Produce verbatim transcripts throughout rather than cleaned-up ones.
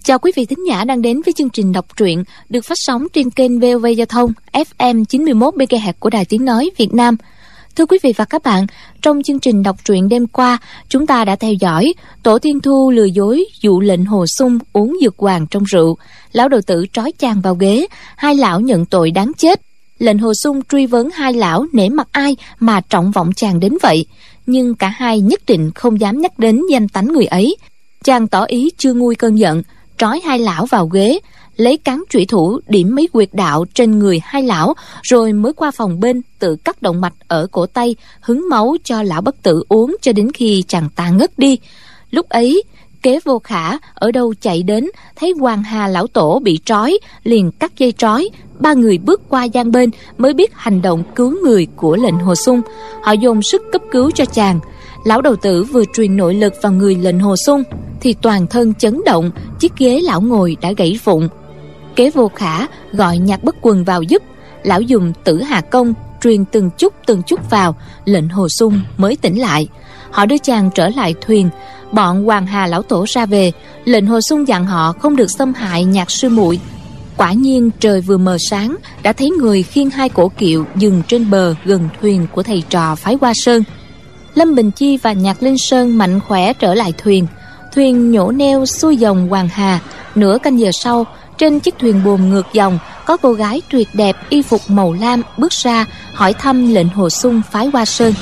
Chào quý vị thính giả đang đến với chương trình đọc truyện được phát sóng trên kênh vê o vê Giao thông ép em chín mươi mốt mê ga héc của Đài Tiếng Nói Việt Nam. Thưa quý vị và các bạn, trong chương trình đọc truyện đêm qua, chúng ta đã theo dõi Tổ Thiên Thu lừa dối dụ lệnh Hồ Xung uống dược hoàng trong rượu, lão đầu tử trói chàng vào ghế, hai lão nhận tội đáng chết. Lệnh Hồ Xung truy vấn hai lão nể mặt ai mà trọng vọng chàng đến vậy, nhưng cả hai nhất định không dám nhắc đến danh tánh người ấy. Chàng tỏ ý chưa nguôi cơn giận, trói hai lão vào ghế, lấy cán trụy thủ điểm mấy huyệt đạo trên người hai lão, rồi mới qua phòng bên tự cắt động mạch ở cổ tay, hứng máu cho lão bất tử uống cho đến khi chàng ta ngất đi. Lúc ấy Kế Vô Khả ở đâu chạy đến, thấy Hoàng Hà lão tổ bị trói, liền cắt dây trói. Ba người bước qua gian bên mới biết hành động cứu người của lệnh Hồ Xung. Họ dồn sức cấp cứu cho chàng. Lão đầu tử vừa truyền nội lực vào người lệnh Hồ Xung thì toàn thân chấn động, chiếc ghế lão ngồi đã gãy vụn. Kế Vô Khả gọi Nhạc Bất Quần vào giúp. Lão dùng Tử Hà Công truyền từng chút từng chút vào, lệnh Hồ Xung mới tỉnh lại. Họ đưa chàng trở lại thuyền. Bọn Hoàng Hà lão tổ ra về, lệnh Hồ Xung dặn họ không được xâm hại Nhạc sư muội. Quả nhiên trời vừa mờ sáng đã thấy người khiêng hai cổ kiệu dừng trên bờ gần thuyền của thầy trò phái Hoa Sơn. Lâm Bình Chi và Nhạc Linh Sơn mạnh khỏe trở lại thuyền. Thuyền nhổ neo xuôi dòng Hoàng Hà. Nửa canh giờ sau, trên chiếc thuyền buồm ngược dòng, có cô gái tuyệt đẹp y phục màu lam bước ra hỏi thăm lệnh Hồ Xung phái Hoa Sơn.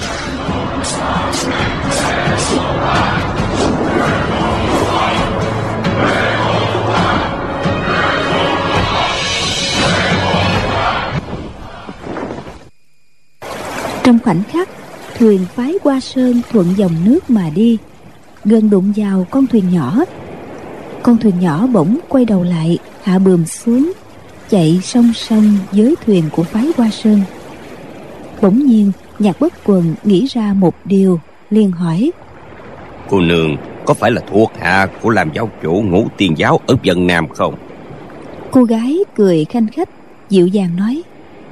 Trong khoảnh khắc, thuyền phái Hoa Sơn thuận dòng nước mà đi, gần đụng vào con thuyền nhỏ. Con thuyền nhỏ bỗng quay đầu lại, hạ bườm xuống, chạy song song với thuyền của phái Hoa Sơn. Bỗng nhiên Nhạc Bất Quần nghĩ ra một điều, liền hỏi: Cô nương có phải là thuộc hạ của làm giáo chủ Ngũ Tiên giáo ở Vân Nam không? Cô gái cười khanh khách, dịu dàng nói: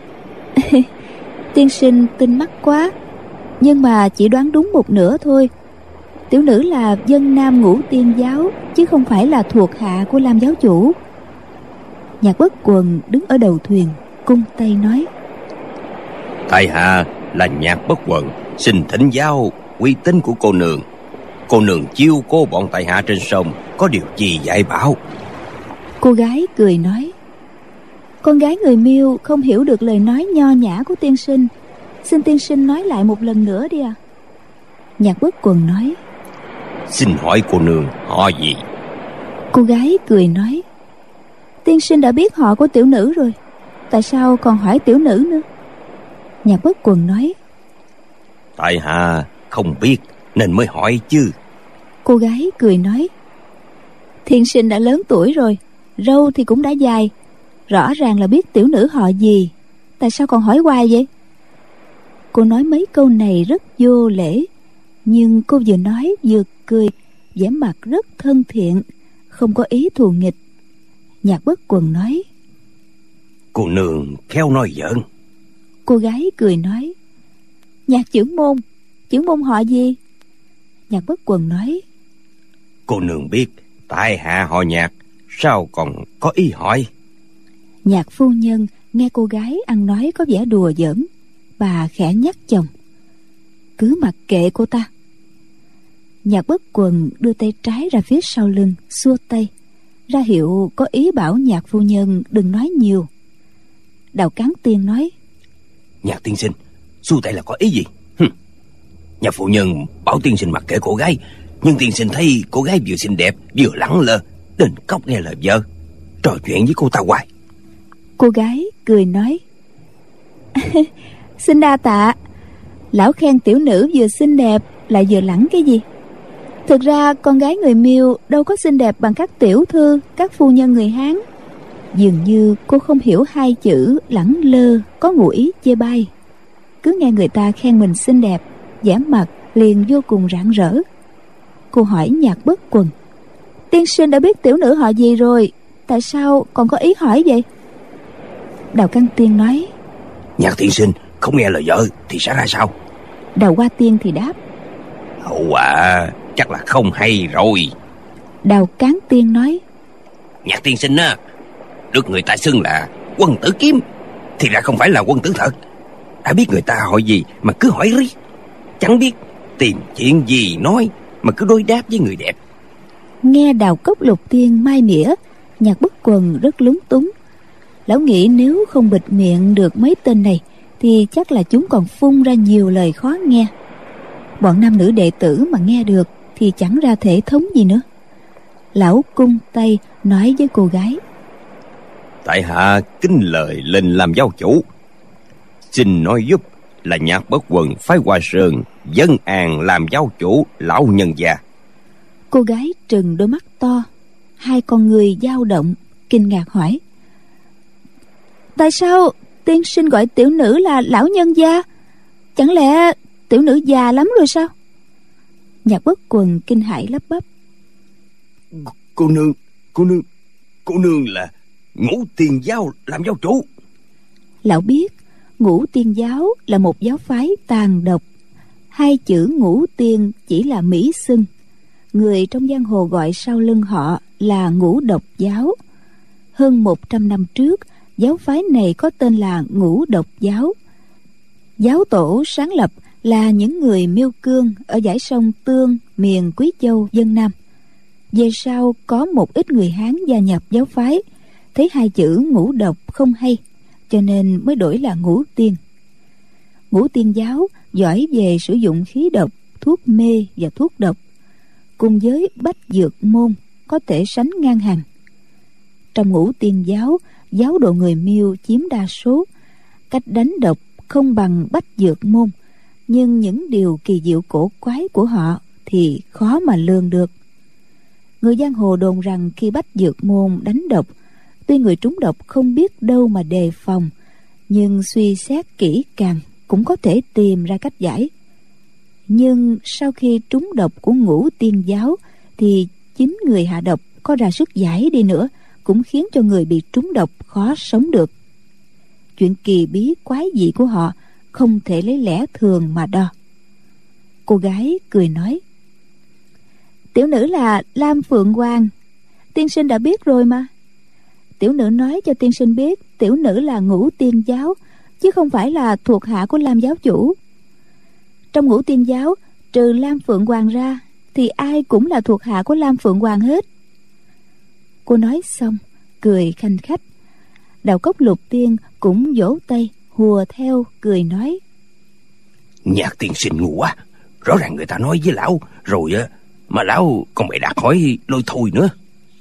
Tiên sinh tinh mắt quá, nhưng mà chỉ đoán đúng một nửa thôi. Tiểu nữ là Vân Nam Ngũ Tiên giáo, chứ không phải là thuộc hạ của Lam giáo chủ. Nhạc Bất Quần đứng ở đầu thuyền, cung tay nói: Tại hạ là Nhạc Bất Quần, xin thỉnh giáo uy tín của cô nương. Cô nương chiêu cô bọn tại hạ trên sông, có điều gì dạy bảo? Cô gái cười nói: Con gái người Miêu không hiểu được lời nói nho nhã của tiên sinh, xin tiên sinh nói lại một lần nữa đi à. Nhạc Bất Quần nói: Xin hỏi cô nương họ gì? Cô gái cười nói: Tiên sinh đã biết họ của tiểu nữ rồi, tại sao còn hỏi tiểu nữ nữa? Nhạc Bất Quần nói: Tại hạ không biết nên mới hỏi chứ. Cô gái cười nói: Tiên sinh đã lớn tuổi rồi, râu thì cũng đã dài, rõ ràng là biết tiểu nữ họ gì, tại sao còn hỏi hoài vậy? Cô nói mấy câu này rất vô lễ, nhưng cô vừa nói vừa cười, vẻ mặt rất thân thiện, không có ý thù nghịch. Nhạc Bất Quần nói: Cô nương khéo nói giỡn. Cô gái cười nói: Nhạc trưởng môn, trưởng môn họ gì? Nhạc Bất Quần nói: Cô nương biết tại hạ họ Nhạc, sao còn có ý hỏi? Nhạc phu nhân nghe cô gái ăn nói có vẻ đùa giỡn, bà khẽ nhắc chồng: Cứ mặc kệ cô ta. Nhạc Bất Quần đưa tay trái ra phía sau lưng, xua tay ra hiệu có ý bảo Nhạc phu nhân đừng nói nhiều. Đào Cán Tiên nói: Nhạc tiên sinh xua tay là có ý gì? Hừm. Nhạc phu nhân bảo tiên sinh mặc kệ cô gái, nhưng tiên sinh thấy cô gái vừa xinh đẹp vừa lẳng lơ, đừng cóc nghe lời vợ, trò chuyện với cô ta hoài. Cô gái cười nói: Xin đa tạ. Lão khen tiểu nữ vừa xinh đẹp lại vừa lẳng cái gì? Thực ra con gái người Miêu đâu có xinh đẹp bằng các tiểu thư, các phu nhân người Hán. Dường như cô không hiểu hai chữ lẳng lơ có ngụ ý chê bai. Cứ nghe người ta khen mình xinh đẹp, vẻ mặt liền vô cùng rạng rỡ. Cô hỏi Nhạc Bất Quần: Tiên sinh đã biết tiểu nữ họ gì rồi, tại sao còn có ý hỏi vậy? Đào Căn Tiên nói: Nhạc tiên sinh không nghe lời vợ thì sẽ ra sao? Đào Hoa Tiên thì đáp: Hậu quả chắc là không hay rồi. Đào Cán Tiên nói: Nhạc tiên sinh á, được người ta xưng là quân tử kiếm, thì ra không phải là quân tử thật. Đã biết người ta hỏi gì mà cứ hỏi riết, chẳng biết tìm chuyện gì nói mà cứ đối đáp với người đẹp. Nghe Đào Cốc Lục Tiên mai mỉa, Nhạc Bất Quần rất lúng túng. Lão nghĩ nếu không bịt miệng được mấy tên này thì chắc là chúng còn phun ra nhiều lời khó nghe. Bọn nam nữ đệ tử mà nghe được thì chẳng ra thể thống gì nữa. Lão cung tay nói với cô gái: Tại hạ kính lời lên làm giáo chủ, xin nói giúp là Nhạc Bất Quần phái Hoa Sơn Dân An làm giáo chủ lão nhân gia. Cô gái trừng đôi mắt to, hai con người dao động, kinh ngạc hỏi: Tại sao tiên sinh gọi tiểu nữ là lão nhân gia? Chẳng lẽ tiểu nữ già lắm rồi sao? Nhạc Bất Quần kinh hãi lắp bắp: C- Cô nương, cô nương, cô nương là Ngũ Tiên giáo làm giáo chủ. Lão biết Ngũ Tiên giáo là một giáo phái tàn độc. Hai chữ Ngũ Tiên chỉ là mỹ xưng. Người trong giang hồ gọi sau lưng họ là Ngũ Độc giáo. Hơn một trăm năm trước, giáo phái này có tên là Ngũ Độc giáo. Giáo tổ sáng lập là những người Miêu Cương ở dãy sông Tương, miền Quý Châu, Vân Nam. Về sau có một ít người Hán gia nhập giáo phái, thấy hai chữ Ngũ Độc không hay, cho nên mới đổi là Ngũ Tiên. Ngũ Tiên giáo giỏi về sử dụng khí độc, thuốc mê và thuốc độc, cùng với bách dược môn có thể sánh ngang hàng. Trong Ngũ Tiên giáo, giáo đồ người Miêu chiếm đa số. Cách đánh độc không bằng bách dược môn, nhưng những điều kỳ diệu cổ quái của họ thì khó mà lường được. Người giang hồ đồn rằng khi bách dược môn đánh độc, tuy người trúng độc không biết đâu mà đề phòng, nhưng suy xét kỹ càng cũng có thể tìm ra cách giải. Nhưng sau khi trúng độc của Ngũ Tiên giáo thì chính người hạ độc có ra sức giải đi nữa cũng khiến cho người bị trúng độc khó sống được. Chuyện kỳ bí quái dị của họ không thể lấy lẽ thường mà đo. Cô gái cười nói: Tiểu nữ là Lam Phượng Hoàng, tiên sinh đã biết rồi mà. Tiểu nữ nói cho tiên sinh biết tiểu nữ là Ngũ Tiên giáo, chứ không phải là thuộc hạ của Lam giáo chủ. Trong Ngũ Tiên giáo, trừ Lam Phượng Hoàng ra thì ai cũng là thuộc hạ của Lam Phượng Hoàng hết. Cô nói xong cười khanh khách. Đào Cốc Lục Tiên cũng vỗ tay hùa theo cười nói: Nhạc tiên sinh ngu quá, rõ ràng người ta nói với lão rồi mà lão còn bày đặt hỏi lôi thôi nữa.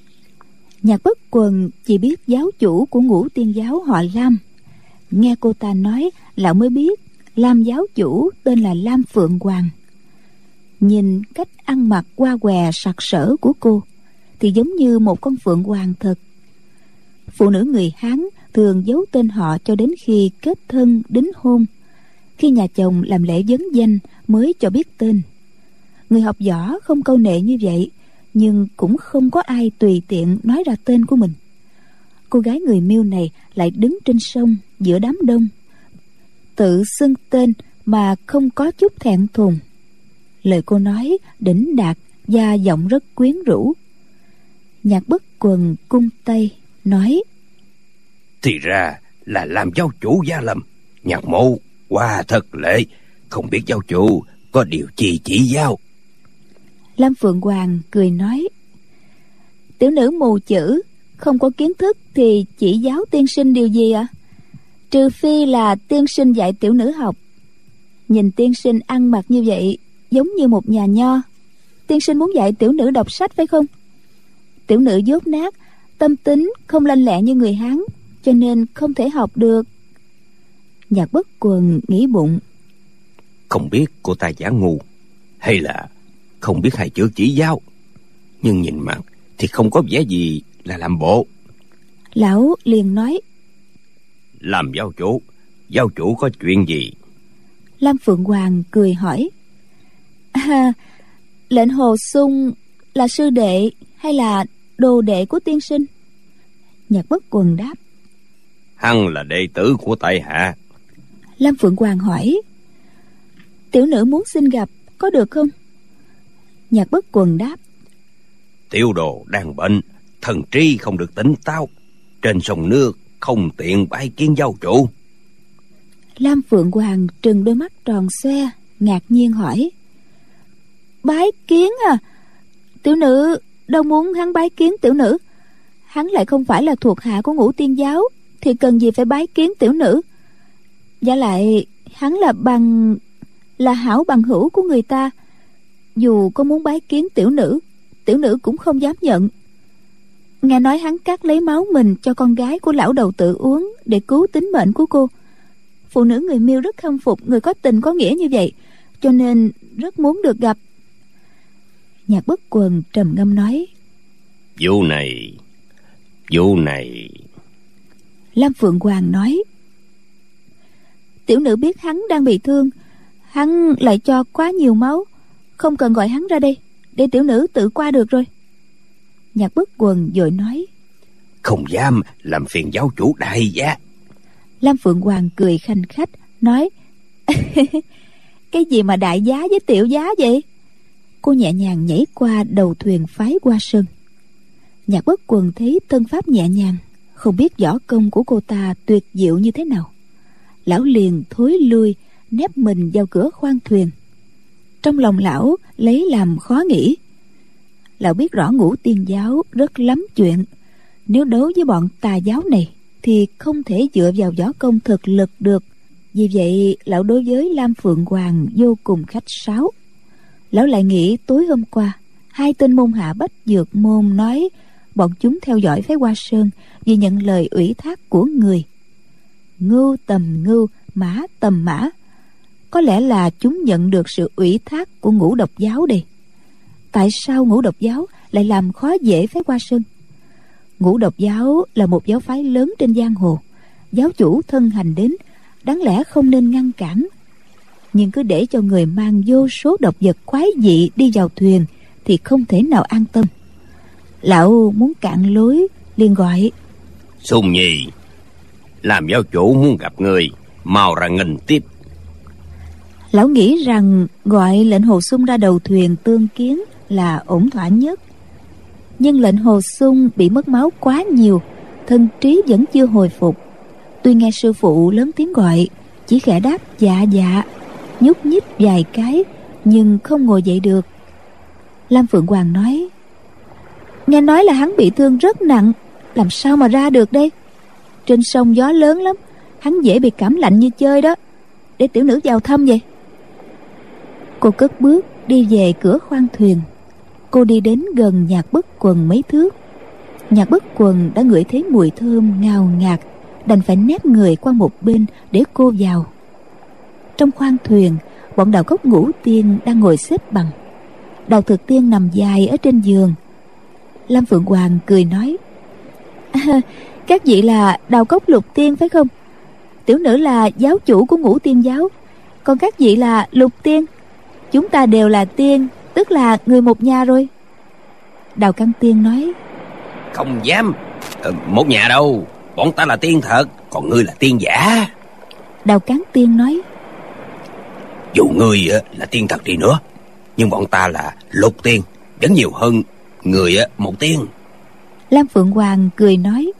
Nhạc Bất Quần chỉ biết giáo chủ của Ngũ Tiên giáo họ Lam. Nghe cô ta nói, lão mới biết Lam giáo chủ tên là Lam Phượng Hoàng. Nhìn cách ăn mặc qua què sặc sỡ của cô thì giống như một con phượng hoàng thật. Phụ nữ người Hán thường giấu tên họ cho đến khi kết thân đính hôn, khi nhà chồng làm lễ vấn danh mới cho biết tên. Người học võ không câu nệ như vậy, nhưng cũng không có ai tùy tiện nói ra tên của mình. Cô gái người Miêu này lại đứng trên sông giữa đám đông, tự xưng tên mà không có chút thẹn thùng. Lời cô nói đỉnh đạt và giọng rất quyến rũ. Nhạc Bất Quần cung tay nói: Thì ra là làm giáo chủ Gia Lâm. Nhạc mộ qua thật lệ, không biết giáo chủ có điều chi chỉ giáo. Lam Phượng Hoàng cười nói: Tiểu nữ mù chữ, không có kiến thức thì chỉ giáo tiên sinh điều gì ạ? À? Trừ phi là tiên sinh dạy tiểu nữ học. Nhìn tiên sinh ăn mặc như vậy giống như một nhà nho. Tiên sinh muốn dạy tiểu nữ đọc sách phải không? Tiểu nữ dốt nát, tâm tính không lanh lẹ như người Hán, cho nên không thể học được. Nhạc Bất Quần nghĩ bụng: Không biết cô ta giả ngu hay là không biết hai chữ chỉ giáo, nhưng nhìn mặt thì không có vẻ gì là làm bộ. Lão liền nói: Làm giáo chủ, giáo chủ có chuyện gì? Lam Phượng Hoàng cười hỏi: À, lệnh Hồ Sung là sư đệ hay là đồ đệ của tiên sinh? Nhạc Bất Quần đáp: Hằng là đệ tử của tại hạ. Lam Phượng Hoàng hỏi: Tiểu nữ muốn xin gặp, có được không? Nhạc Bất Quần đáp: Tiểu đồ đang bệnh, thần trí không được tỉnh táo, trên sông nước không tiện bái kiến giáo chủ. Lam Phượng Hoàng trừng đôi mắt tròn xoe, ngạc nhiên hỏi: Bái kiến à? Tiểu nữ đâu muốn hắn bái kiến tiểu nữ. Hắn lại không phải là thuộc hạ của Ngũ Tiên giáo, thì cần gì phải bái kiến tiểu nữ. Giả lại hắn là bằng là hảo bằng hữu của người ta, dù có muốn bái kiến tiểu nữ, tiểu nữ cũng không dám nhận. Nghe nói hắn cắt lấy máu mình cho con gái của lão đầu tự uống để cứu tính mệnh của cô. Phụ nữ người Miêu rất khâm phục người có tình có nghĩa như vậy, cho nên rất muốn được gặp. Nhạc Bất Quần trầm ngâm nói: Vụ này Vụ này Lam Phượng Hoàng nói: Tiểu nữ biết hắn đang bị thương, hắn lại cho quá nhiều máu, không cần gọi hắn ra đây, để tiểu nữ tự qua được rồi. Nhạc Bất Quần vội nói: Không dám làm phiền giáo chủ đại giá. Lam Phượng Hoàng cười khanh khách nói: Cái gì mà đại giá với tiểu giá vậy? Cô nhẹ nhàng nhảy qua đầu thuyền phái qua sân. Nhạc Bất Quần thấy thân pháp nhẹ nhàng, không biết võ công của cô ta tuyệt diệu như thế nào. Lão liền thối lui, nép mình vào cửa khoang thuyền. Trong lòng lão lấy làm khó nghĩ. Lão biết rõ Ngũ Tiên giáo rất lắm chuyện, nếu đấu với bọn tà giáo này thì không thể dựa vào võ công thực lực được. Vì vậy lão đối với Lam Phượng Hoàng vô cùng khách sáo. Lão lại nghĩ tối hôm qua hai tên môn hạ Bách Dược môn nói bọn chúng theo dõi phái Hoa Sơn vì nhận lời ủy thác của người. Ngưu tầm ngưu, mã tầm mã. Có lẽ là chúng nhận được sự ủy thác của Ngũ Độc giáo đây. Tại sao Ngũ Độc giáo lại làm khó dễ phái Hoa Sơn? Ngũ Độc giáo là một giáo phái lớn trên giang hồ, giáo chủ thân hành đến, đáng lẽ không nên ngăn cản. Nhưng cứ để cho người mang vô số độc vật quái dị đi vào thuyền thì không thể nào an tâm. Lão muốn cạn lối, liền gọi: Sùng Nhi, làm giáo chủ muốn gặp người, mau ra nghênh tiếp. Lão nghĩ rằng gọi lệnh Hồ Sung ra đầu thuyền tương kiến là ổn thỏa nhất. Nhưng lệnh Hồ Sung bị mất máu quá nhiều, thân trí vẫn chưa hồi phục. Tuy nghe sư phụ lớn tiếng gọi, chỉ khẽ đáp dạ dạ, nhúc nhích vài cái nhưng không ngồi dậy được. Lam Phượng Hoàng nói: Nghe nói là hắn bị thương rất nặng, làm sao mà ra được đây? Trên sông gió lớn lắm, hắn dễ bị cảm lạnh như chơi đó. Để tiểu nữ vào thăm vậy. Cô cất bước đi về cửa khoang thuyền. Cô đi đến gần Nhạc Bất Quần mấy thước. Nhạc Bất Quần đã ngửi thấy mùi thơm ngào ngạt, đành phải nép người qua một bên để cô vào. Trong khoang thuyền, bọn Đào Cốc Ngũ Tiên đang ngồi xếp bằng. Đào Thực Tiên nằm dài ở trên giường. Lam Phượng Hoàng cười nói: à, các vị là Đào Cốc Lục Tiên phải không? Tiểu nữ là giáo chủ của Ngũ Tiên giáo, còn các vị là Lục Tiên. Chúng ta đều là tiên, tức là người một nhà rồi. Đào Căn Tiên nói: Không dám, ờ, một nhà đâu, bọn ta là tiên thật, còn ngươi là tiên giả. Đào Cán Tiên nói: Dù ngươi là tiên thật đi nữa, nhưng bọn ta là lục tiên, vẫn nhiều hơn người một tiên. Lam Phượng Hoàng cười nói: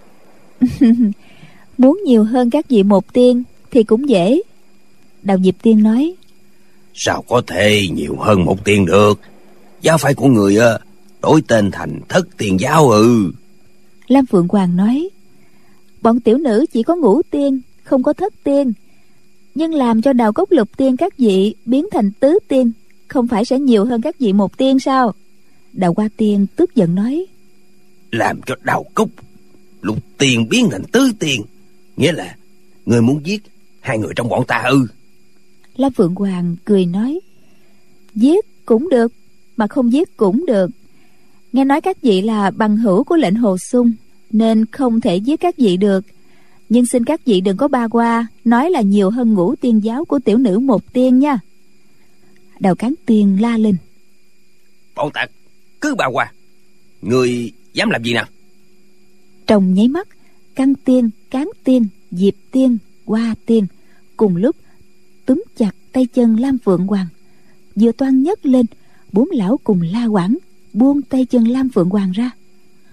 Muốn nhiều hơn các vị một tiên thì cũng dễ. Đào Diệp Tiên nói: Sao có thể nhiều hơn một tiên được? Giáo phái của người đổi tên thành Thất Tiên giáo ừ. Lam Phượng Hoàng nói: Bọn tiểu nữ chỉ có Ngũ Tiên, không có Thất Tiên. Nhưng làm cho Đào Cốc Lục Tiên các vị biến thành Tứ Tiên, không phải sẽ nhiều hơn các vị một tiên sao? Đào Hoa Tiên tức giận nói: Làm cho Đào Cốc Lục Tiên biến thành Tứ Tiên, nghĩa là người muốn giết hai người trong bọn ta ư? Lam Phượng Hoàng cười nói: Giết cũng được, mà không giết cũng được. Nghe nói các vị là bằng hữu của lệnh Hồ Sung, nên không thể giết các vị được. Nhưng xin các vị đừng có ba qua nói là nhiều hơn Ngũ Tiên giáo của tiểu nữ một tiên nha. Đào Cán Tiên la lên: Bọn ta cứ ba qua, người dám làm gì nào? Trong nháy mắt, Căn Tiên, Cán Tiên, Diệp Tiên, Hoa Tiên cùng lúc túm chặt tay chân Lam Phượng Hoàng. Vừa toan nhấc lên, bốn lão cùng la quảng buông tay chân Lam Phượng Hoàng ra.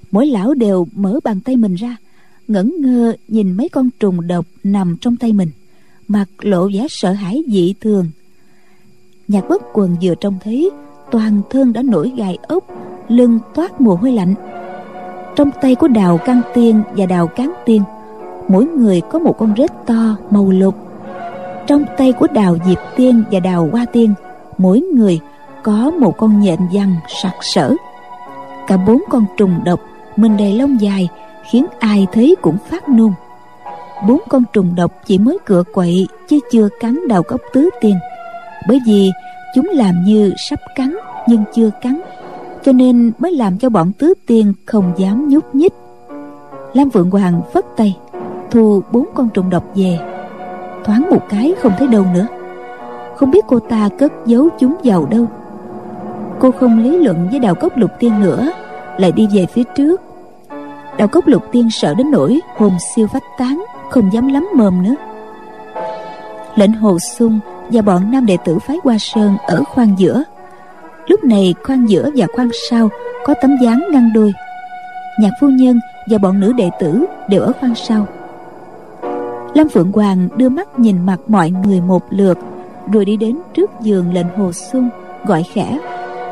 Mỗi lão đều mở bàn tay mình ra, ngẩn ngơ nhìn mấy con trùng độc nằm trong tay mình, mặt lộ vẻ sợ hãi dị thường. Nhạc Bất Quần vừa trông thấy, toàn thân đã nổi gai ốc, lưng toát mồ hôi lạnh. Trong tay của Đào Căn Tiên và Đào Cán Tiên, mỗi người có một con rết to màu lục. Trong tay của Đào Diệp Tiên và Đào Hoa Tiên, mỗi người có một con nhện vằn sặc sỡ. Cả bốn con trùng độc mình đầy lông dài, khiến ai thấy cũng phát nôn. Bốn con trùng độc chỉ mới cựa quậy chứ chưa cắn Đào Cốc Tứ Tiên, bởi vì chúng làm như sắp cắn nhưng chưa cắn, cho nên mới làm cho bọn Tứ Tiên không dám nhúc nhích. Lam Phượng Hoàng phất tay thu bốn con trùng độc về. Thoáng một cái không thấy đâu nữa, không biết cô ta cất giấu chúng vào đâu. Cô không lý luận với Đào Cốc Lục Tiên nữa, lại đi về phía trước. Đào Cốc Lục Tiên sợ đến nỗi hồn siêu phách tán, không dám lắm mồm nữa. Lệnh Hồ Xung và bọn nam đệ tử phái Hoa Sơn ở khoang giữa. Lúc này khoang giữa và khoang sau có tấm ván ngăn đôi. Nhạc phu nhân và bọn nữ đệ tử đều ở khoang sau. Lam Phượng Hoàng đưa mắt nhìn mặt mọi người một lượt, rồi đi đến trước giường Lệnh Hồ Xung, gọi khẽ: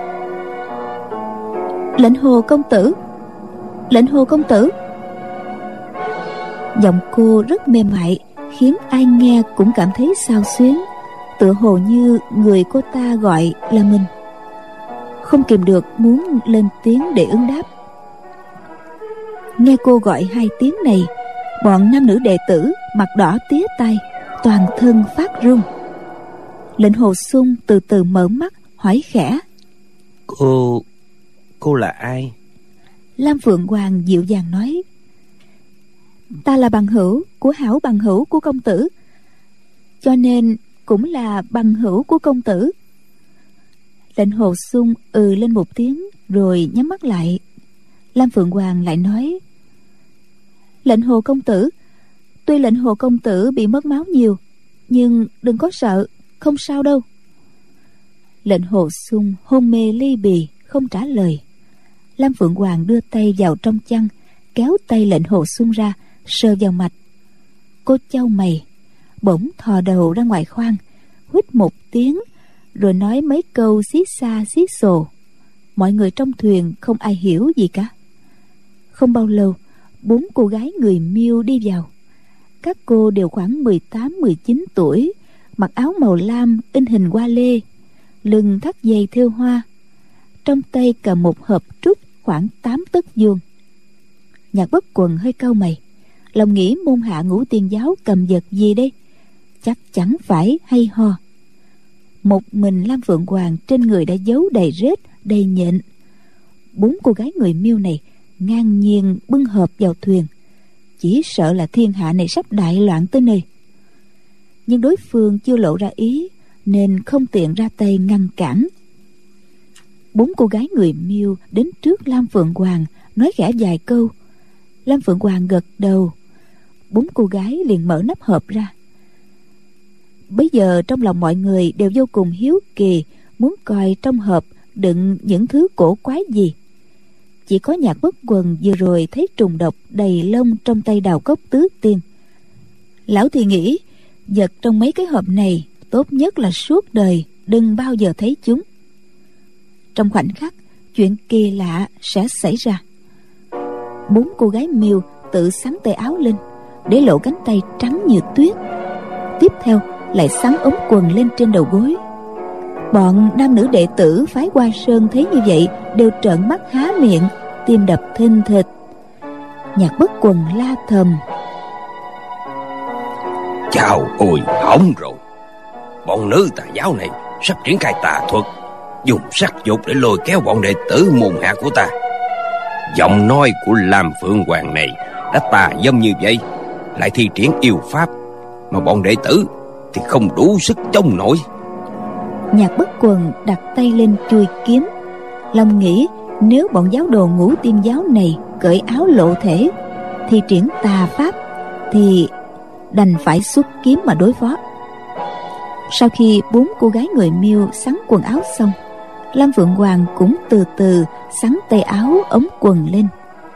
"Lệnh Hồ công tử, Lệnh Hồ công tử." Giọng cô rất mềm mại, khiến ai nghe cũng cảm thấy xao xuyến, tựa hồ như người cô ta gọi là mình. Không kìm được muốn lên tiếng để ứng đáp. Nghe cô gọi hai tiếng này, bọn nam nữ đệ tử mặt đỏ tía tai, toàn thân phát run. Lệnh Hồ Xung từ từ mở mắt, hỏi khẽ: Cô... cô là ai? Lam Phượng Hoàng dịu dàng nói: "Ta là bằng hữu của hảo bằng hữu của công tử, cho nên cũng là bằng hữu của công tử." Lệnh Hồ Xung ừ lên một tiếng rồi nhắm mắt lại. Lam Phượng Hoàng lại nói: "Lệnh Hồ công tử, tuy Lệnh Hồ công tử bị mất máu nhiều, nhưng đừng có sợ, không sao đâu." Lệnh Hồ Xung hôn mê ly bì, không trả lời. Lam Phượng Hoàng đưa tay vào trong chăn, kéo tay Lệnh Hồ Xung ra, sờ vào mạch. Cô chau mày, bỗng thò đầu ra ngoài khoang, huýt một tiếng, rồi nói mấy câu xí xa xí xồ. Mọi người trong thuyền không ai hiểu gì cả. Không bao lâu, bốn cô gái người Miêu đi vào. Các cô đều khoảng mười tám mười chín tuổi, mặc áo màu lam in hình hoa lê, lưng thắt dây thêu hoa, trong tay cầm một hộp trúc khoảng tám tấc vuông. Nhạc Bất Quần hơi cau mày, lòng nghĩ môn hạ Ngũ Tiên giáo cầm vật gì đây, chắc chẳng phải hay ho. Một mình Lam Phượng Hoàng trên người đã giấu đầy rết, đầy nhện. Bốn cô gái người Miêu này ngang nhiên bưng hộp vào thuyền, chỉ sợ là thiên hạ này sắp đại loạn tới nơi. Nhưng đối phương chưa lộ ra ý, nên không tiện ra tay ngăn cản. Bốn cô gái người Miêu đến trước Lam Phượng Hoàng, nói khẽ vài câu. Lam Phượng Hoàng gật đầu. Bốn cô gái liền mở nắp hộp ra. Bây giờ trong lòng mọi người đều vô cùng hiếu kỳ, muốn coi trong hộp đựng những thứ cổ quái gì. Chỉ có Nhạc Bất Quần vừa rồi thấy trùng độc đầy lông trong tay Đào Cốc Tứ Tiên. Lão thì nghĩ vật trong mấy cái hộp này tốt nhất là suốt đời đừng bao giờ thấy chúng. Trong khoảnh khắc, chuyện kỳ lạ sẽ xảy ra. Bốn cô gái Miêu tự xắn tay áo lên, để lộ cánh tay trắng như tuyết. Tiếp theo lại xắn ống quần lên trên đầu gối. Bọn nam nữ đệ tử phái Hoa Sơn thấy như vậy đều trợn mắt há miệng, tim đập thình thịch. Nhạc Bất Quần la thầm: Chào ôi, hỏng rồi. Bọn nữ tà giáo này sắp triển khai tà thuật, dùng sắc dục để lôi kéo bọn đệ tử môn hạ của ta. Giọng nói của Lam Phượng Hoàng này đã tà dâm như vậy, lại thi triển yêu pháp, mà bọn đệ tử thì không đủ sức chống nổi. Nhạc Bất Quần đặt tay lên chuôi kiếm, lòng nghĩ nếu bọn giáo đồ Ngũ Tiên giáo này cởi áo lộ thể, thi triển tà pháp, thì đành phải xuất kiếm mà đối phó. Sau khi bốn cô gái người Miêu xắn quần áo xong, Lam Phượng Hoàng cũng từ từ xắn tay áo ống quần lên.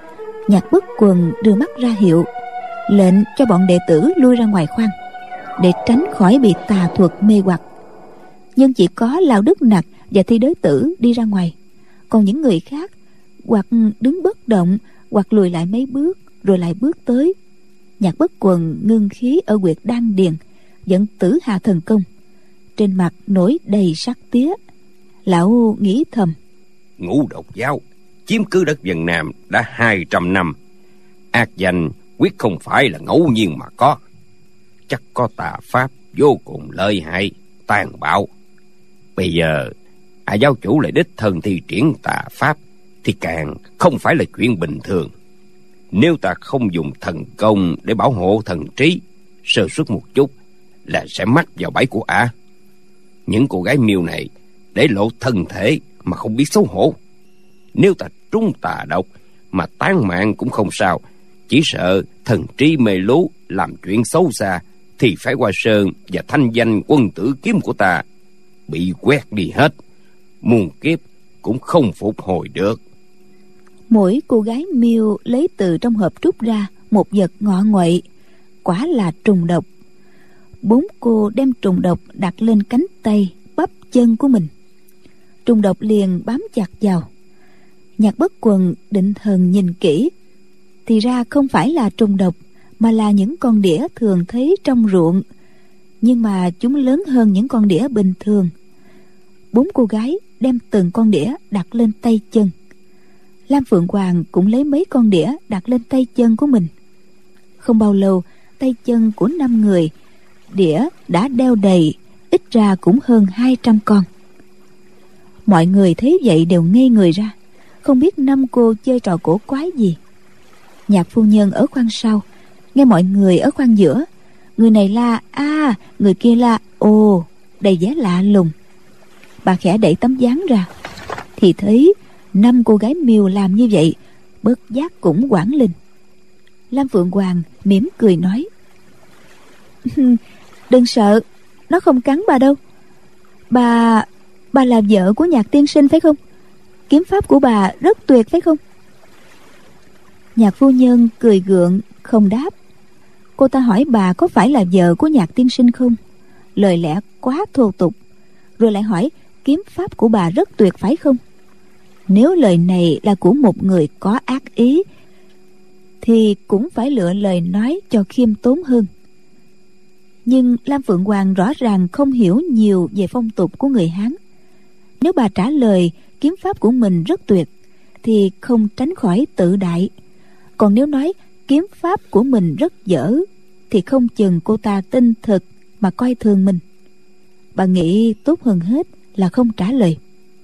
Nhạc Bất Quần đưa mắt ra hiệu, lệnh cho bọn đệ tử lui ra ngoài khoang để tránh khỏi bị tà thuật mê hoặc. Nhưng chỉ có Lão Đức Nặc và Thi Đới Tử đi ra ngoài, còn những người khác hoặc đứng bất động hoặc lùi lại mấy bước rồi lại bước tới. Nhạc Bất Quần ngưng khí ở huyệt đan điền, dẫn Tử Hà thần công, trên mặt nổi đầy sắc tía. Lão nghĩ thầm: Ngũ Độc giáo chiếm cứ đất Vân Nam đã hai trăm năm, ác danh quyết không phải là ngẫu nhiên mà có. Chắc có tà pháp vô cùng lợi hại, tàn bạo. Bây giờ à giáo chủ lại đích thân thi triển tà pháp thì càng không phải là chuyện bình thường. Nếu ta không dùng thần công để bảo hộ thần trí, sơ suất một chút là sẽ mắc vào bẫy của ả. Những cô gái miêu này để lộ thân thể mà không biết xấu hổ. Nếu ta trúng tà độc mà tán mạng cũng không sao, chỉ sợ thần trí mê lú làm chuyện xấu xa thì phải Hoa Sơn và thanh danh Quân Tử Kiếm của ta bị quét đi hết, muôn kiếp cũng không phục hồi được. Mỗi cô gái miêu lấy từ trong hộp trút ra một vật ngọ nguậy, quả là trùng độc. Bốn cô đem trùng độc đặt lên cánh tay, bắp chân của mình. Trùng độc liền bám chặt vào. Nhạc Bất Quần định thần nhìn kỹ, thì ra không phải là trùng độc, mà là những con đĩa thường thấy trong ruộng, nhưng mà chúng lớn hơn những con đĩa bình thường. Bốn cô gái đem từng con đĩa đặt lên tay chân. Lam Phượng Hoàng cũng lấy mấy con đĩa đặt lên tay chân của mình. Không bao lâu, tay chân của năm người đĩa đã đeo đầy, ít ra cũng hơn hai trăm con. Mọi người thấy vậy đều ngây người ra, không biết năm cô chơi trò cổ quái gì. Nhạc phu nhân ở khoang sau nghe mọi người ở khoang giữa, người này la a, người kia la ồ, đầy vẻ lạ lùng. Bà khẽ đẩy tấm dáng ra, thì thấy năm cô gái miêu làm như vậy, bất giác cũng hoảng lên. Lam Phượng Hoàng mỉm cười nói: Đừng sợ, nó không cắn bà đâu. Bà bà là vợ của Nhạc tiên sinh phải không? Kiếm pháp của bà rất tuyệt phải không? Nhạc phu nhân cười gượng không đáp. Cô ta hỏi bà có phải là vợ của Nhạc tiên sinh không, lời lẽ quá thô tục, rồi lại hỏi kiếm pháp của bà rất tuyệt phải không. Nếu lời này là của một người có ác ý thì cũng phải lựa lời nói cho khiêm tốn hơn. Nhưng Lam Phượng Hoàng rõ ràng không hiểu nhiều về phong tục của người Hán. Nếu bà trả lời kiếm pháp của mình rất tuyệt thì không tránh khỏi tự đại. Còn nếu nói kiếm pháp của mình rất dở thì không chừng cô ta tin thực mà coi thường mình. Bà nghĩ tốt hơn hết là không trả lời.